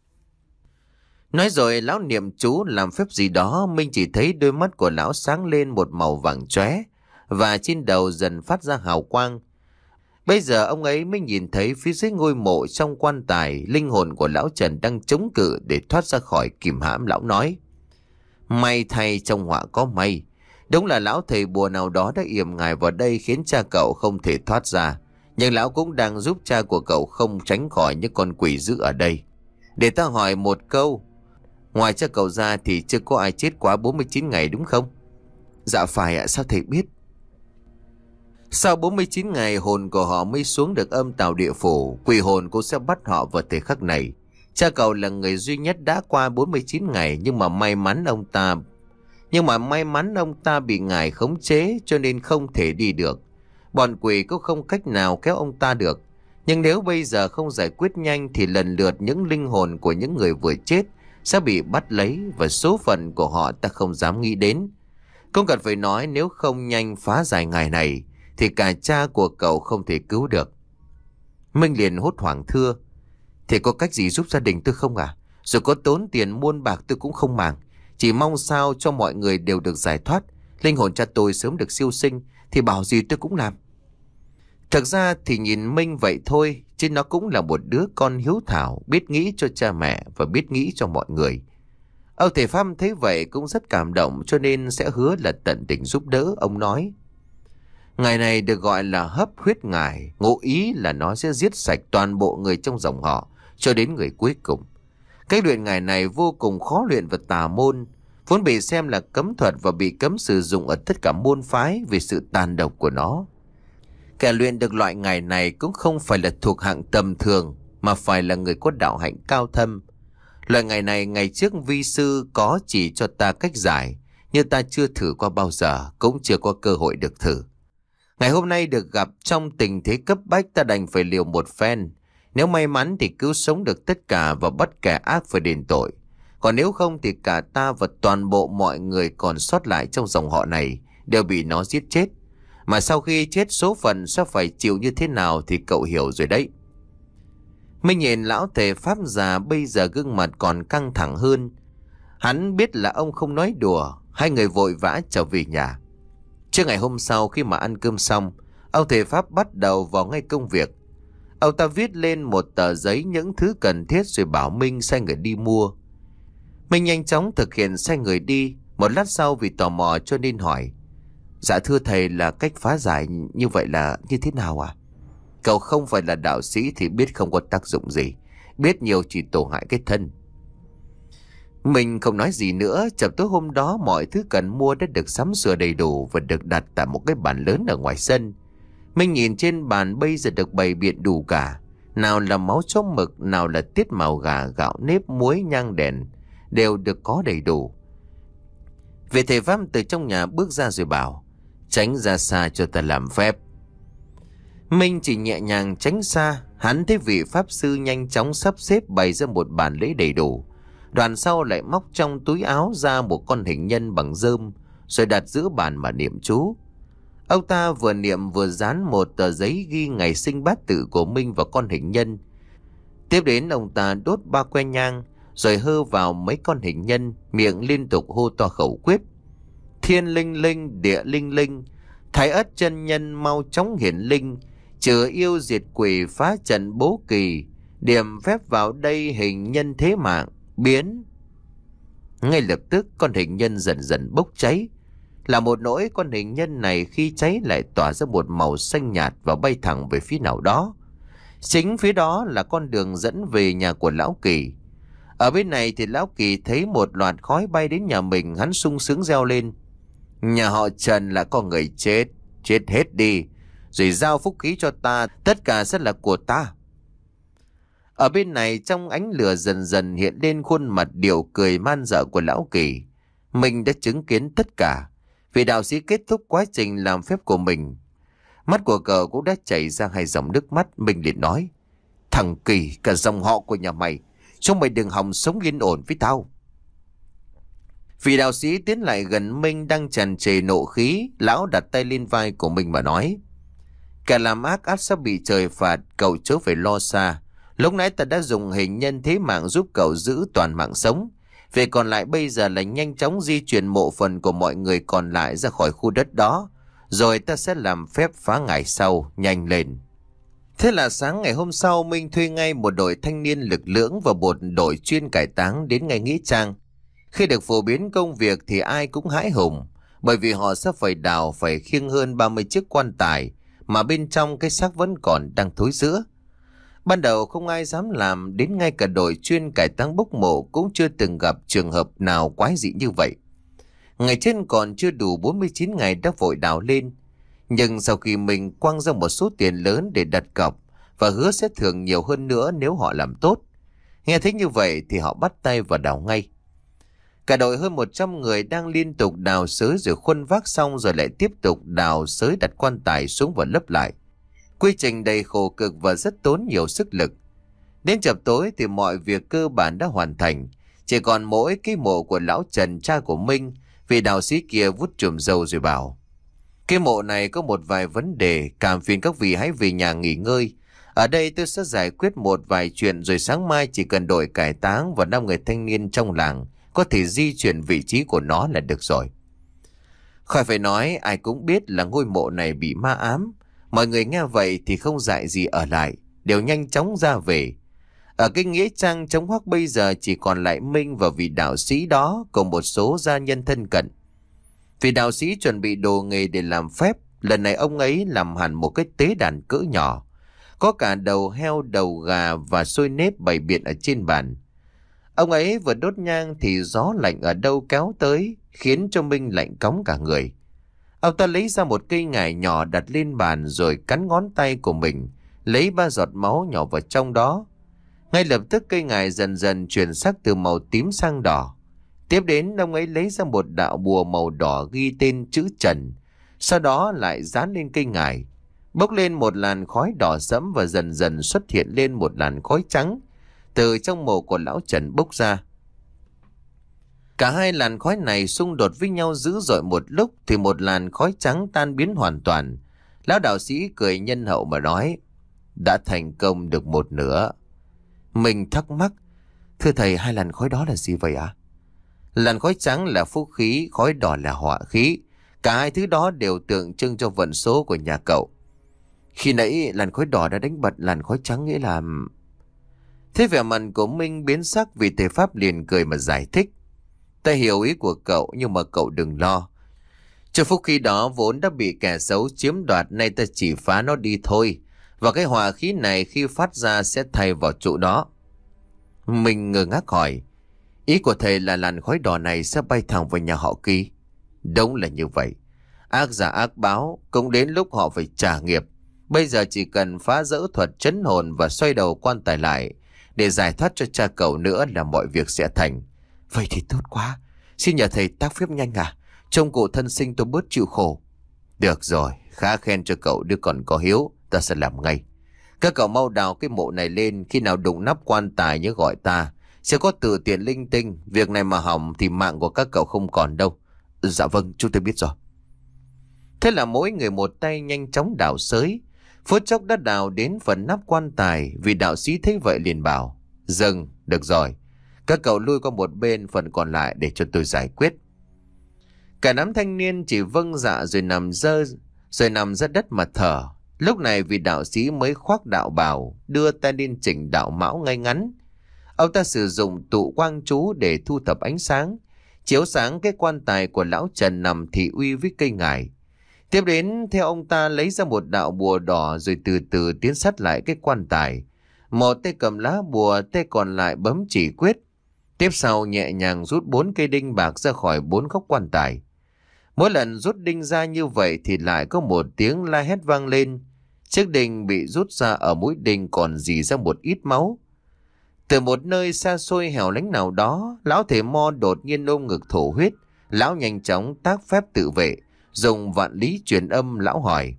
Nói rồi lão niệm chú làm phép gì đó, Minh chỉ thấy đôi mắt của lão sáng lên một màu vàng chóe và trên đầu dần phát ra hào quang. Bây giờ ông ấy mới nhìn thấy phía dưới ngôi mộ trong quan tài, linh hồn của lão Trần đang chống cự để thoát ra khỏi kìm hãm. Lão nói, may thay trong họa có may. Đúng là lão thầy bùa nào đó đã yểm ngài vào đây khiến cha cậu không thể thoát ra. Nhưng lão cũng đang giúp cha của cậu không tránh khỏi những con quỷ dữ ở đây. Để ta hỏi một câu, ngoài cha cậu ra thì chưa có ai chết quá bốn mươi chín ngày đúng không? Dạ phải ạ, sao thầy biết? Sau bốn mươi chín ngày hồn của họ mới xuống được âm tào địa phủ, quỷ hồn cũng sẽ bắt họ vào thời khắc này. Cha cậu là người duy nhất đã qua bốn mươi chín ngày, nhưng mà may mắn ông ta nhưng mà may mắn ông ta bị ngài khống chế cho nên không thể đi được. Bọn quỷ cũng không cách nào kéo ông ta được. Nhưng nếu bây giờ không giải quyết nhanh thì lần lượt những linh hồn của những người vừa chết sẽ bị bắt lấy, và số phận của họ ta không dám nghĩ đến. Không cần phải nói, nếu không nhanh phá giải ngày này thì cả cha của cậu không thể cứu được. Minh liền hốt hoảng thưa, thì có cách gì giúp gia đình tôi không à? Rồi có tốn tiền muôn bạc tôi cũng không màng. Chỉ mong sao cho mọi người đều được giải thoát, linh hồn cha tôi sớm được siêu sinh, thì bảo gì tôi cũng làm. Thật ra thì nhìn Minh vậy thôi, chứ nó cũng là một đứa con hiếu thảo, biết nghĩ cho cha mẹ và biết nghĩ cho mọi người. Ông thầy Pháp thấy vậy cũng rất cảm động, cho nên sẽ hứa là tận tình giúp đỡ. Ông nói, ngày này được gọi là hấp huyết ngải, ngụ ý là nó sẽ giết sạch toàn bộ người trong dòng họ cho đến người cuối cùng. Cách luyện ngải này vô cùng khó luyện và tà môn, vốn bị xem là cấm thuật và bị cấm sử dụng ở tất cả môn phái vì sự tàn độc của nó. Kẻ luyện được loại ngải này cũng không phải là thuộc hạng tầm thường, mà phải là người có đạo hạnh cao thâm. Loại ngải này ngày trước vi sư có chỉ cho ta cách giải, nhưng ta chưa thử qua bao giờ, cũng chưa có cơ hội được thử. Ngày hôm nay được gặp trong tình thế cấp bách, ta đành phải liều một phen. Nếu may mắn thì cứu sống được tất cả và bắt kẻ ác phải đền tội. Còn nếu không thì cả ta và toàn bộ mọi người còn sót lại trong dòng họ này đều bị nó giết chết. Mà sau khi chết số phận sẽ phải chịu như thế nào thì cậu hiểu rồi đấy. Minh nhìn lão thầy pháp già bây giờ gương mặt còn căng thẳng hơn. Hắn biết là ông không nói đùa. Hai người vội vã trở về nhà. Trước ngày hôm sau khi mà ăn cơm xong, ông thầy pháp bắt đầu vào ngay công việc. Ông ta viết lên một tờ giấy những thứ cần thiết rồi bảo Minh sai người đi mua. Minh nhanh chóng thực hiện sai người đi. Một lát sau vì tò mò cho nên hỏi: Dạ thưa thầy, là cách phá giải như vậy là như thế nào à? Cậu không phải là đạo sĩ thì biết không có tác dụng gì. Biết nhiều chỉ tổ hại cái thân. Mình không nói gì nữa. Chập tối hôm đó mọi thứ cần mua đã được sắm sửa đầy đủ và được đặt tại một cái bàn lớn ở ngoài sân. Mình nhìn trên bàn bây giờ được bày biện đủ cả. Nào là máu chó mực, nào là tiết màu gà, gạo nếp, muối, nhang đèn, đều được có đầy đủ. Vị thầy pháp từ trong nhà bước ra rồi bảo: Tránh ra xa cho ta làm phép. Minh chỉ nhẹ nhàng tránh xa. Hắn thấy vị pháp sư nhanh chóng sắp xếp bày ra một bàn lễ đầy đủ. Đoàn sau lại móc trong túi áo ra một con hình nhân bằng rơm, rồi đặt giữa bàn mà niệm chú. Ông ta vừa niệm vừa dán một tờ giấy ghi ngày sinh bát tự của Minh vào con hình nhân. Tiếp đến ông ta đốt ba que nhang, rồi hơ vào mấy con hình nhân, miệng liên tục hô to khẩu quyết: Thiên linh linh, địa linh linh, Thái Ất chân nhân mau chóng hiển linh, trừ yêu diệt quỷ phá trận bố kỳ, điểm phép vào đây hình nhân thế mạng, biến. Ngay lập tức con hình nhân dần dần bốc cháy. Là một nỗi con hình nhân này khi cháy lại tỏa ra một màu xanh nhạt và bay thẳng về phía nào đó. Chính phía đó là con đường dẫn về nhà của Lão Kỳ. Ở bên này thì Lão Kỳ thấy một loạt khói bay đến nhà mình, hắn sung sướng reo lên: Nhà họ Trần là có người chết, chết hết đi, rồi giao phúc khí cho ta, tất cả sẽ là của ta. Ở bên này trong ánh lửa dần dần hiện lên khuôn mặt điệu cười man dợ của Lão Kỳ. Mình đã chứng kiến tất cả. Vị đạo sĩ kết thúc quá trình làm phép của mình. Mắt của cậu cũng đã chảy ra hai dòng nước mắt. Mình liền nói: Thằng Kỳ, cả dòng họ của nhà mày, chúng mày đừng hòng sống yên ổn với tao. Vị đạo sĩ tiến lại gần Minh đang tràn trề nộ khí. Lão đặt tay lên vai của mình mà nói: Kẻ làm ác ắt sẽ bị trời phạt, cậu chớ phải lo xa. Lúc nãy ta đã dùng hình nhân thế mạng giúp cậu giữ toàn mạng sống. Về còn lại bây giờ là nhanh chóng di chuyển mộ phần của mọi người còn lại ra khỏi khu đất đó. Rồi ta sẽ làm phép phá ngải sau, nhanh lên. Thế là sáng ngày hôm sau, Minh thuê ngay một đội thanh niên lực lưỡng và một đội chuyên cải táng đến ngay nghĩa trang. Khi được phổ biến công việc thì ai cũng hãi hùng, bởi vì họ sẽ phải đào phải khiêng hơn ba mươi chiếc quan tài mà bên trong cái xác vẫn còn đang thối rữa. Ban đầu không ai dám làm, đến ngay cả đội chuyên cải táng bốc mộ cũng chưa từng gặp trường hợp nào quái dị như vậy. Ngày trên còn chưa đủ bốn mươi chín ngày đã vội đào lên. Nhưng sau khi mình quăng ra một số tiền lớn để đặt cọc và hứa sẽ thưởng nhiều hơn nữa nếu họ làm tốt, nghe thấy như vậy thì họ bắt tay vào đào ngay. Cả đội hơn một trăm người đang liên tục đào xới rồi khuân vác xong rồi lại tiếp tục đào xới đặt quan tài xuống và lấp lại. Quy trình đầy khổ cực và rất tốn nhiều sức lực. Đến chập tối thì mọi việc cơ bản đã hoàn thành. Chỉ còn mỗi cái mộ của lão Trần, cha của Minh. Vị đạo sĩ kia vút chùm râu rồi bảo: Cái mộ này có một vài vấn đề, cảm phiền các vị hãy về nhà nghỉ ngơi. Ở đây tôi sẽ giải quyết một vài chuyện, rồi sáng mai chỉ cần đội cải táng và năm người thanh niên trong làng có thể di chuyển vị trí của nó là được rồi. Khỏi phải nói, ai cũng biết là ngôi mộ này bị ma ám. Mọi người nghe vậy thì không dại gì ở lại, đều nhanh chóng ra về. Ở cái nghĩa trang trống hoác bây giờ chỉ còn lại Minh và vị đạo sĩ đó cùng một số gia nhân thân cận. Vị đạo sĩ chuẩn bị đồ nghề để làm phép. Lần này ông ấy làm hẳn một cái tế đàn cỡ nhỏ, có cả đầu heo, đầu gà và xôi nếp bày biện ở trên bàn. Ông ấy vừa đốt nhang thì gió lạnh ở đâu kéo tới, khiến cho Minh lạnh cóng cả người. Ông ta lấy ra một cây ngải nhỏ đặt lên bàn rồi cắn ngón tay của mình, lấy ba giọt máu nhỏ vào trong đó. Ngay lập tức cây ngải dần dần chuyển sắc từ màu tím sang đỏ. Tiếp đến ông ấy lấy ra một đạo bùa màu đỏ ghi tên chữ Trần, sau đó lại dán lên cây ngải. Bốc lên một làn khói đỏ sẫm và dần dần xuất hiện lên một làn khói trắng từ trong mộ của lão Trần bốc ra. Cả hai làn khói này xung đột với nhau dữ dội một lúc thì một làn khói trắng tan biến hoàn toàn. Lão đạo sĩ cười nhân hậu mà nói, đã thành công được một nửa. Mình thắc mắc, thưa thầy, hai làn khói đó là gì vậy ạ? À? Làn khói trắng là phúc khí, khói đỏ là họa khí. Cả hai thứ đó đều tượng trưng cho vận số của nhà cậu. Khi nãy làn khói đỏ đã đánh bật làn khói trắng, nghĩa là... Thế vẻ mặt của Minh biến sắc vì thầy Pháp liền cười mà giải thích. Ta hiểu ý của cậu, nhưng mà cậu đừng lo. Cho phúc khí đó vốn đã bị kẻ xấu chiếm đoạt, nay ta chỉ phá nó đi thôi. Và cái hỏa khí này khi phát ra sẽ thay vào chỗ đó. Mình ngơ ngác hỏi, ý của thầy là làn khói đỏ này sẽ bay thẳng vào nhà họ Kỳ? Đúng là như vậy. Ác giả ác báo, cũng đến lúc họ phải trả nghiệp. Bây giờ chỉ cần phá rỡ thuật trấn hồn và xoay đầu quan tài lại để giải thoát cho cha cậu nữa là mọi việc sẽ thành. Vậy thì tốt quá. Xin nhờ thầy tác phép nhanh à? Trông cụ thân sinh tôi bớt chịu khổ. Được rồi, khá khen cho cậu đứa còn có hiếu. Ta sẽ làm ngay. Các cậu mau đào cái mộ này lên. Khi nào đụng nắp quan tài nhớ gọi ta. Sẽ có từ tiền linh tinh. Việc này mà hỏng thì mạng của các cậu không còn đâu. Dạ vâng, chúng tôi biết rồi. Thế là mỗi người một tay nhanh chóng đào xới. Phút chốc đã đào đến phần nắp quan tài. Vì đạo sĩ thấy vậy liền bảo, dừng, được rồi. Các cậu lui qua một bên, phần còn lại để cho tôi giải quyết. Cả đám thanh niên chỉ vâng dạ rồi nằm dơ, rồi nằm ra đất mà thở. Lúc này vị đạo sĩ mới khoác đạo bào, đưa tay lên chỉnh đạo mão ngay ngắn. Ông ta sử dụng tụ quang chú để thu thập ánh sáng, chiếu sáng cái quan tài của lão Trần nằm thị uy với cây ngải. Tiếp đến theo ông ta lấy ra một đạo bùa đỏ rồi từ từ tiến sát lại cái quan tài. Một tay cầm lá bùa, tay còn lại bấm chỉ quyết. Tiếp sau nhẹ nhàng rút bốn cây đinh bạc ra khỏi bốn góc quan tài. Mỗi lần rút đinh ra như vậy thì lại có một tiếng la hét vang lên. Chiếc đinh bị rút ra ở mũi đinh còn rỉ ra một ít máu. Từ một nơi xa xôi hẻo lánh nào đó, lão thể mo đột nhiên ôm ngực thổ huyết. Lão nhanh chóng tác phép tự vệ, dùng vạn lý truyền âm. Lão hỏi,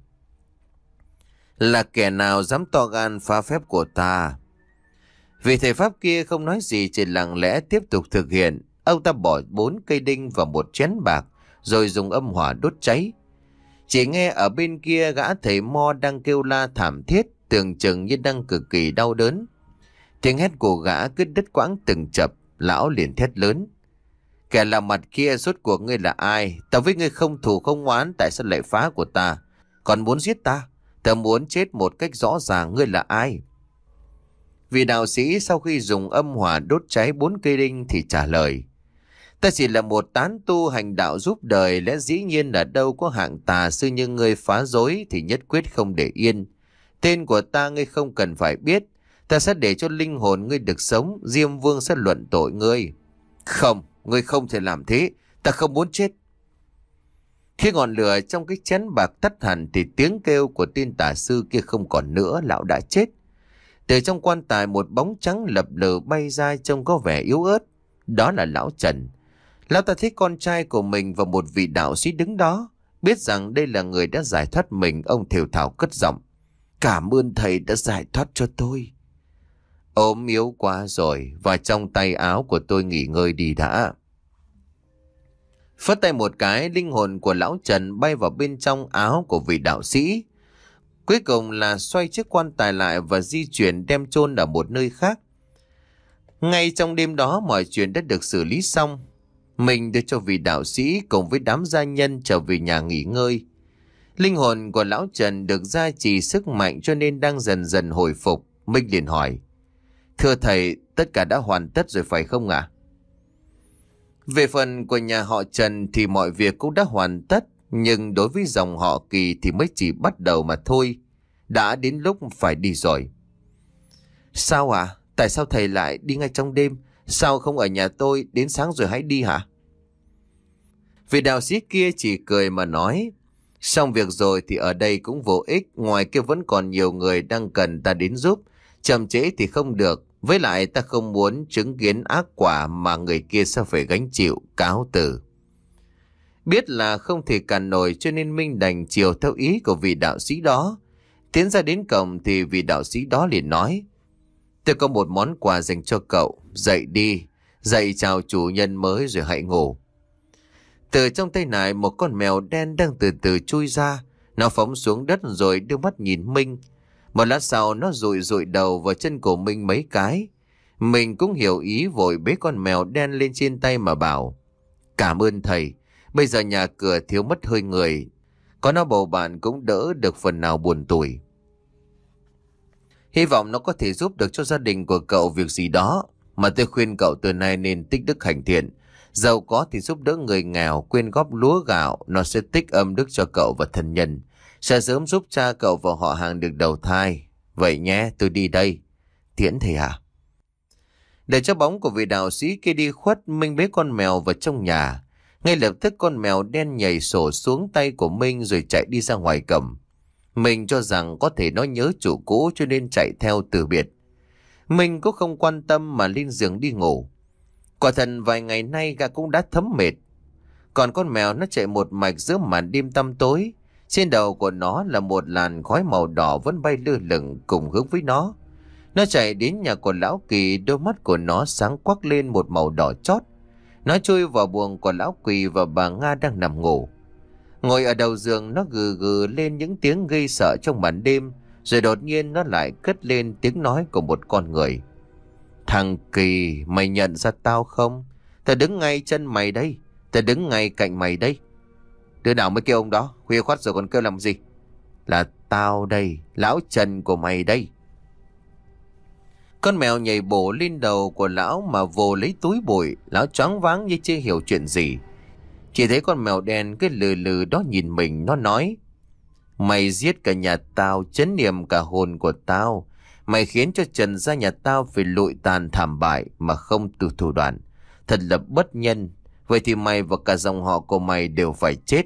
là kẻ nào dám to gan phá phép của ta? Vị thầy Pháp kia không nói gì, chỉ lặng lẽ tiếp tục thực hiện. Ông ta bỏ bốn cây đinh vào một chén bạc, rồi dùng âm hỏa đốt cháy. Chỉ nghe ở bên kia gã thầy mo đang kêu la thảm thiết, tưởng chừng như đang cực kỳ đau đớn. Tiếng hét của gã cứ đứt quãng từng chập. Lão liền thét lớn, kẻ làm mặt kia rốt cuộc ngươi là ai? Ta với ngươi không thù không oán, tại sao lại phá của ta? Còn muốn giết ta? Ta muốn chết một cách rõ ràng, ngươi là ai? Vị đạo sĩ sau khi dùng âm hỏa đốt cháy bốn cây đinh thì trả lời, ta chỉ là một tán tu hành đạo giúp đời, lẽ dĩ nhiên là đâu có hạng tà sư như ngươi phá rối thì nhất quyết không để yên. Tên của ta ngươi không cần phải biết, ta sẽ để cho linh hồn ngươi được sống, Diêm Vương sẽ luận tội ngươi. Không, ngươi không thể làm thế, ta không muốn chết. Khi ngọn lửa trong cái chén bạc tắt hẳn thì tiếng kêu của tên tà sư kia không còn nữa, lão đã chết. Từ trong quan tài một bóng trắng lập lờ bay ra trông có vẻ yếu ớt. Đó là lão Trần. Lão ta thấy con trai của mình và một vị đạo sĩ đứng đó. Biết rằng đây là người đã giải thoát mình, ông thều thào cất giọng, cảm ơn thầy đã giải thoát cho tôi. Ốm yếu quá rồi, và trong tay áo của tôi nghỉ ngơi đi đã. Phất tay một cái, linh hồn của lão Trần bay vào bên trong áo của vị đạo sĩ. Cuối cùng là xoay chiếc quan tài lại và di chuyển đem chôn ở một nơi khác. Ngay trong đêm đó mọi chuyện đã được xử lý xong. Mình đưa cho vị đạo sĩ cùng với đám gia nhân trở về nhà nghỉ ngơi. Linh hồn của lão Trần được gia trì sức mạnh cho nên đang dần dần hồi phục. Minh liền hỏi, thưa thầy, tất cả đã hoàn tất rồi phải không ạ? À? Về phần của nhà họ Trần thì mọi việc cũng đã hoàn tất, nhưng đối với dòng họ Kỳ thì mới chỉ bắt đầu mà thôi. Đã đến lúc phải đi rồi. Sao ạ? À? Tại sao thầy lại đi ngay trong đêm? Sao không ở nhà tôi đến sáng rồi hãy đi hả? Vị đạo sĩ kia chỉ cười mà nói, xong việc rồi thì ở đây cũng vô ích, ngoài kia vẫn còn nhiều người đang cần ta đến giúp. Chậm trễ thì không được, với lại ta không muốn chứng kiến ác quả mà người kia sẽ phải gánh chịu, cáo từ. Biết là không thể cản nổi cho nên Minh đành chiều theo ý của vị đạo sĩ đó. Tiến ra đến cổng thì vị đạo sĩ đó liền nói: tôi có một món quà dành cho cậu, dậy đi, dậy chào chủ nhân mới rồi hãy ngủ. Từ trong tay này một con mèo đen đang từ từ chui ra, nó phóng xuống đất rồi đưa mắt nhìn Minh. Một lát sau nó rụi rụi đầu vào chân của Minh mấy cái. Mình cũng hiểu ý vội bế con mèo đen lên trên tay mà bảo: cảm ơn thầy, bây giờ nhà cửa thiếu mất hơi người, có nó bầu bạn cũng đỡ được phần nào buồn tủi. Hy vọng nó có thể giúp được cho gia đình của cậu việc gì đó, mà tôi khuyên cậu từ nay nên tích đức hành thiện. Giàu có thì giúp đỡ người nghèo, quyên góp lúa gạo, nó sẽ tích âm đức cho cậu và thân nhân, sẽ sớm giúp cha cậu và họ hàng được đầu thai. Vậy nhé, tôi đi đây. Tiễn thầy à? Để cho bóng của vị đạo sĩ kia đi khuất, Minh bế con mèo vào trong nhà. Ngay lập tức con mèo đen nhảy sổ xuống tay của Minh rồi chạy đi ra ngoài cổng. Mình cho rằng có thể nó nhớ chủ cũ cho nên chạy theo từ biệt. Mình cũng không quan tâm mà lên giường đi ngủ. Quả thật vài ngày nay gã cũng đã thấm mệt. Còn con mèo nó chạy một mạch giữa màn đêm tăm tối. Trên đầu của nó là một làn khói màu đỏ vẫn bay lơ lửng cùng hướng với nó. Nó chạy đến nhà của Lão Kỳ, đôi mắt của nó sáng quắc lên một màu đỏ chót. Nó chui vào buồng của Lão Quỳ và bà Nga đang nằm ngủ. Ngồi ở đầu giường, nó gừ gừ lên những tiếng gây sợ trong màn đêm, rồi đột nhiên nó lại cất lên tiếng nói của một con người. Thằng Kỳ, mày nhận ra tao không? Tao đứng ngay chân mày đây, tao đứng ngay cạnh mày đây. Đứa nào mới kêu ông đó, khuya khoắt rồi còn kêu làm gì? Là tao đây, lão Trần của mày đây. Con mèo nhảy bổ lên đầu của lão mà vồ lấy túi bụi. Lão choáng váng như chưa hiểu chuyện gì. Chỉ thấy con mèo đen cái lừ lừ đó nhìn mình, nó nói: mày giết cả nhà tao, trấn niệm cả hồn của tao. Mày khiến cho Trần gia nhà tao phải lụi tàn thảm bại mà không từ thủ đoạn. Thật là bất nhân. Vậy thì mày và cả dòng họ của mày đều phải chết.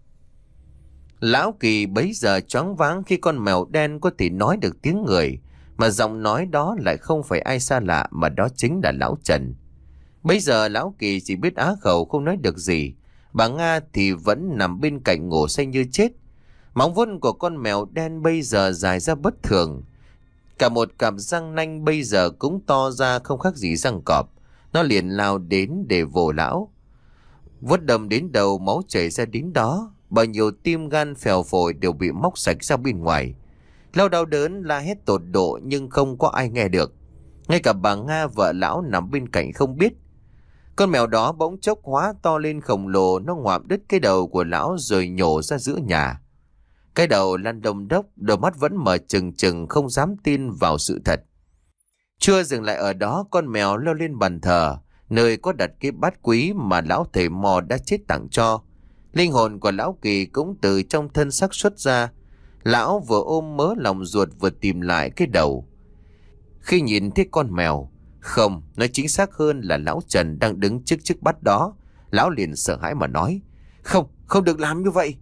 Lão Kỳ bấy giờ choáng váng khi con mèo đen có thể nói được tiếng người, mà giọng nói đó lại không phải ai xa lạ mà đó chính là lão Trần. Bây giờ Lão Kỳ chỉ biết á khẩu không nói được gì. Bà Nga thì vẫn nằm bên cạnh ngủ say như chết. Móng vuốt của con mèo đen bây giờ dài ra bất thường. Cả một cặp răng nanh bây giờ cũng to ra không khác gì răng cọp. Nó liền lao đến để vồ lão. Vuốt đâm đến đầu, máu chảy ra đến đó. Bao nhiêu tim gan phèo phổi đều bị móc sạch ra bên ngoài. Lão đau đớn la hét tột độ nhưng không có ai nghe được. Ngay cả bà Nga vợ lão nằm bên cạnh không biết. Con mèo đó bỗng chốc hóa to lên khổng lồ, nó ngoạm đứt cái đầu của lão rồi nhổ ra giữa nhà. Cái đầu lăn đông đốc, đôi mắt vẫn mở trừng trừng không dám tin vào sự thật. Chưa dừng lại ở đó, con mèo leo lên bàn thờ, nơi có đặt cái bát quý mà lão thầy mò đã chết tặng cho. Linh hồn của Lão Kỳ cũng từ trong thân xác xuất ra. Lão vừa ôm mớ lòng ruột vừa tìm lại cái đầu. Khi nhìn thấy con mèo, không, nói chính xác hơn là lão Trần đang đứng trước chiếc bát đó, lão liền sợ hãi mà nói: Không, không được làm như vậy.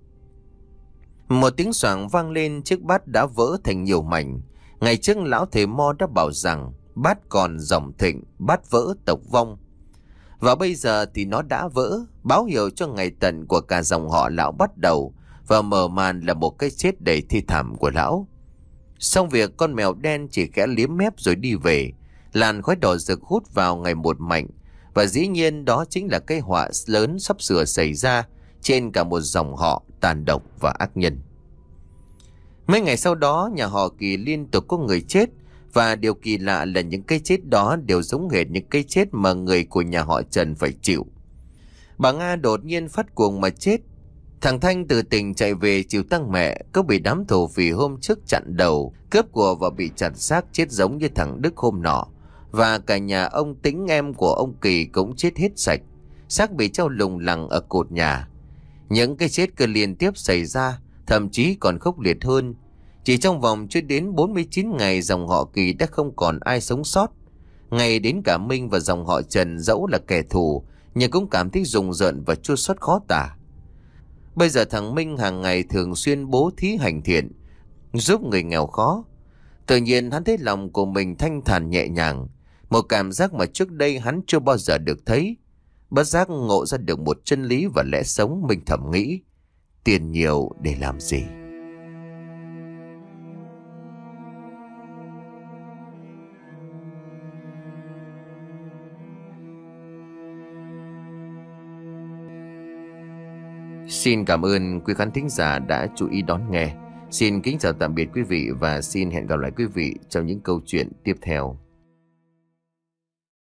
Một tiếng xoảng vang lên, chiếc bát đã vỡ thành nhiều mảnh. Ngày trước lão thầy mo đã bảo rằng bát còn dòng thịnh, bát vỡ tộc vong. Và bây giờ thì nó đã vỡ, báo hiệu cho ngày tận của cả dòng họ lão bắt đầu, và mở màn là một cái chết đầy thi thảm của lão. Xong việc, con mèo đen chỉ khẽ liếm mép rồi đi về. Làn khói đỏ rực hút vào ngày một mạnh. Và dĩ nhiên đó chính là cái họa lớn sắp sửa xảy ra trên cả một dòng họ tàn độc và ác nhân. Mấy ngày sau đó, nhà họ Kỳ liên tục có người chết. Và điều kỳ lạ là những cái chết đó đều giống hệt những cái chết mà người của nhà họ Trần phải chịu. Bà Nga đột nhiên phát cuồng mà chết. Thằng Thanh từ tỉnh chạy về chịu tang mẹ, cứ bị đám thổ phỉ hôm trước chặn đầu, cướp của và bị chặt xác chết giống như thằng Đức hôm nọ. Và cả nhà ông Tính em của ông Kỳ cũng chết hết sạch, xác bị treo lủng lẳng ở cột nhà. Những cái chết cứ liên tiếp xảy ra, thậm chí còn khốc liệt hơn. Chỉ trong vòng chưa đến bốn mươi chín ngày, dòng họ Kỳ đã không còn ai sống sót. Ngay đến cả Minh và dòng họ Trần dẫu là kẻ thù, nhưng cũng cảm thấy rùng rợn và chua xót khó tả. Bây giờ thằng Minh hàng ngày thường xuyên bố thí hành thiện, giúp người nghèo khó. Tự nhiên hắn thấy lòng của mình thanh thản nhẹ nhàng, một cảm giác mà trước đây hắn chưa bao giờ được thấy. Bất giác ngộ ra được một chân lý và lẽ sống. Mình thầm nghĩ, tiền nhiều để làm gì? Xin cảm ơn quý khán thính giả đã chú ý đón nghe. Xin kính chào tạm biệt quý vị và xin hẹn gặp lại quý vị trong những câu chuyện tiếp theo.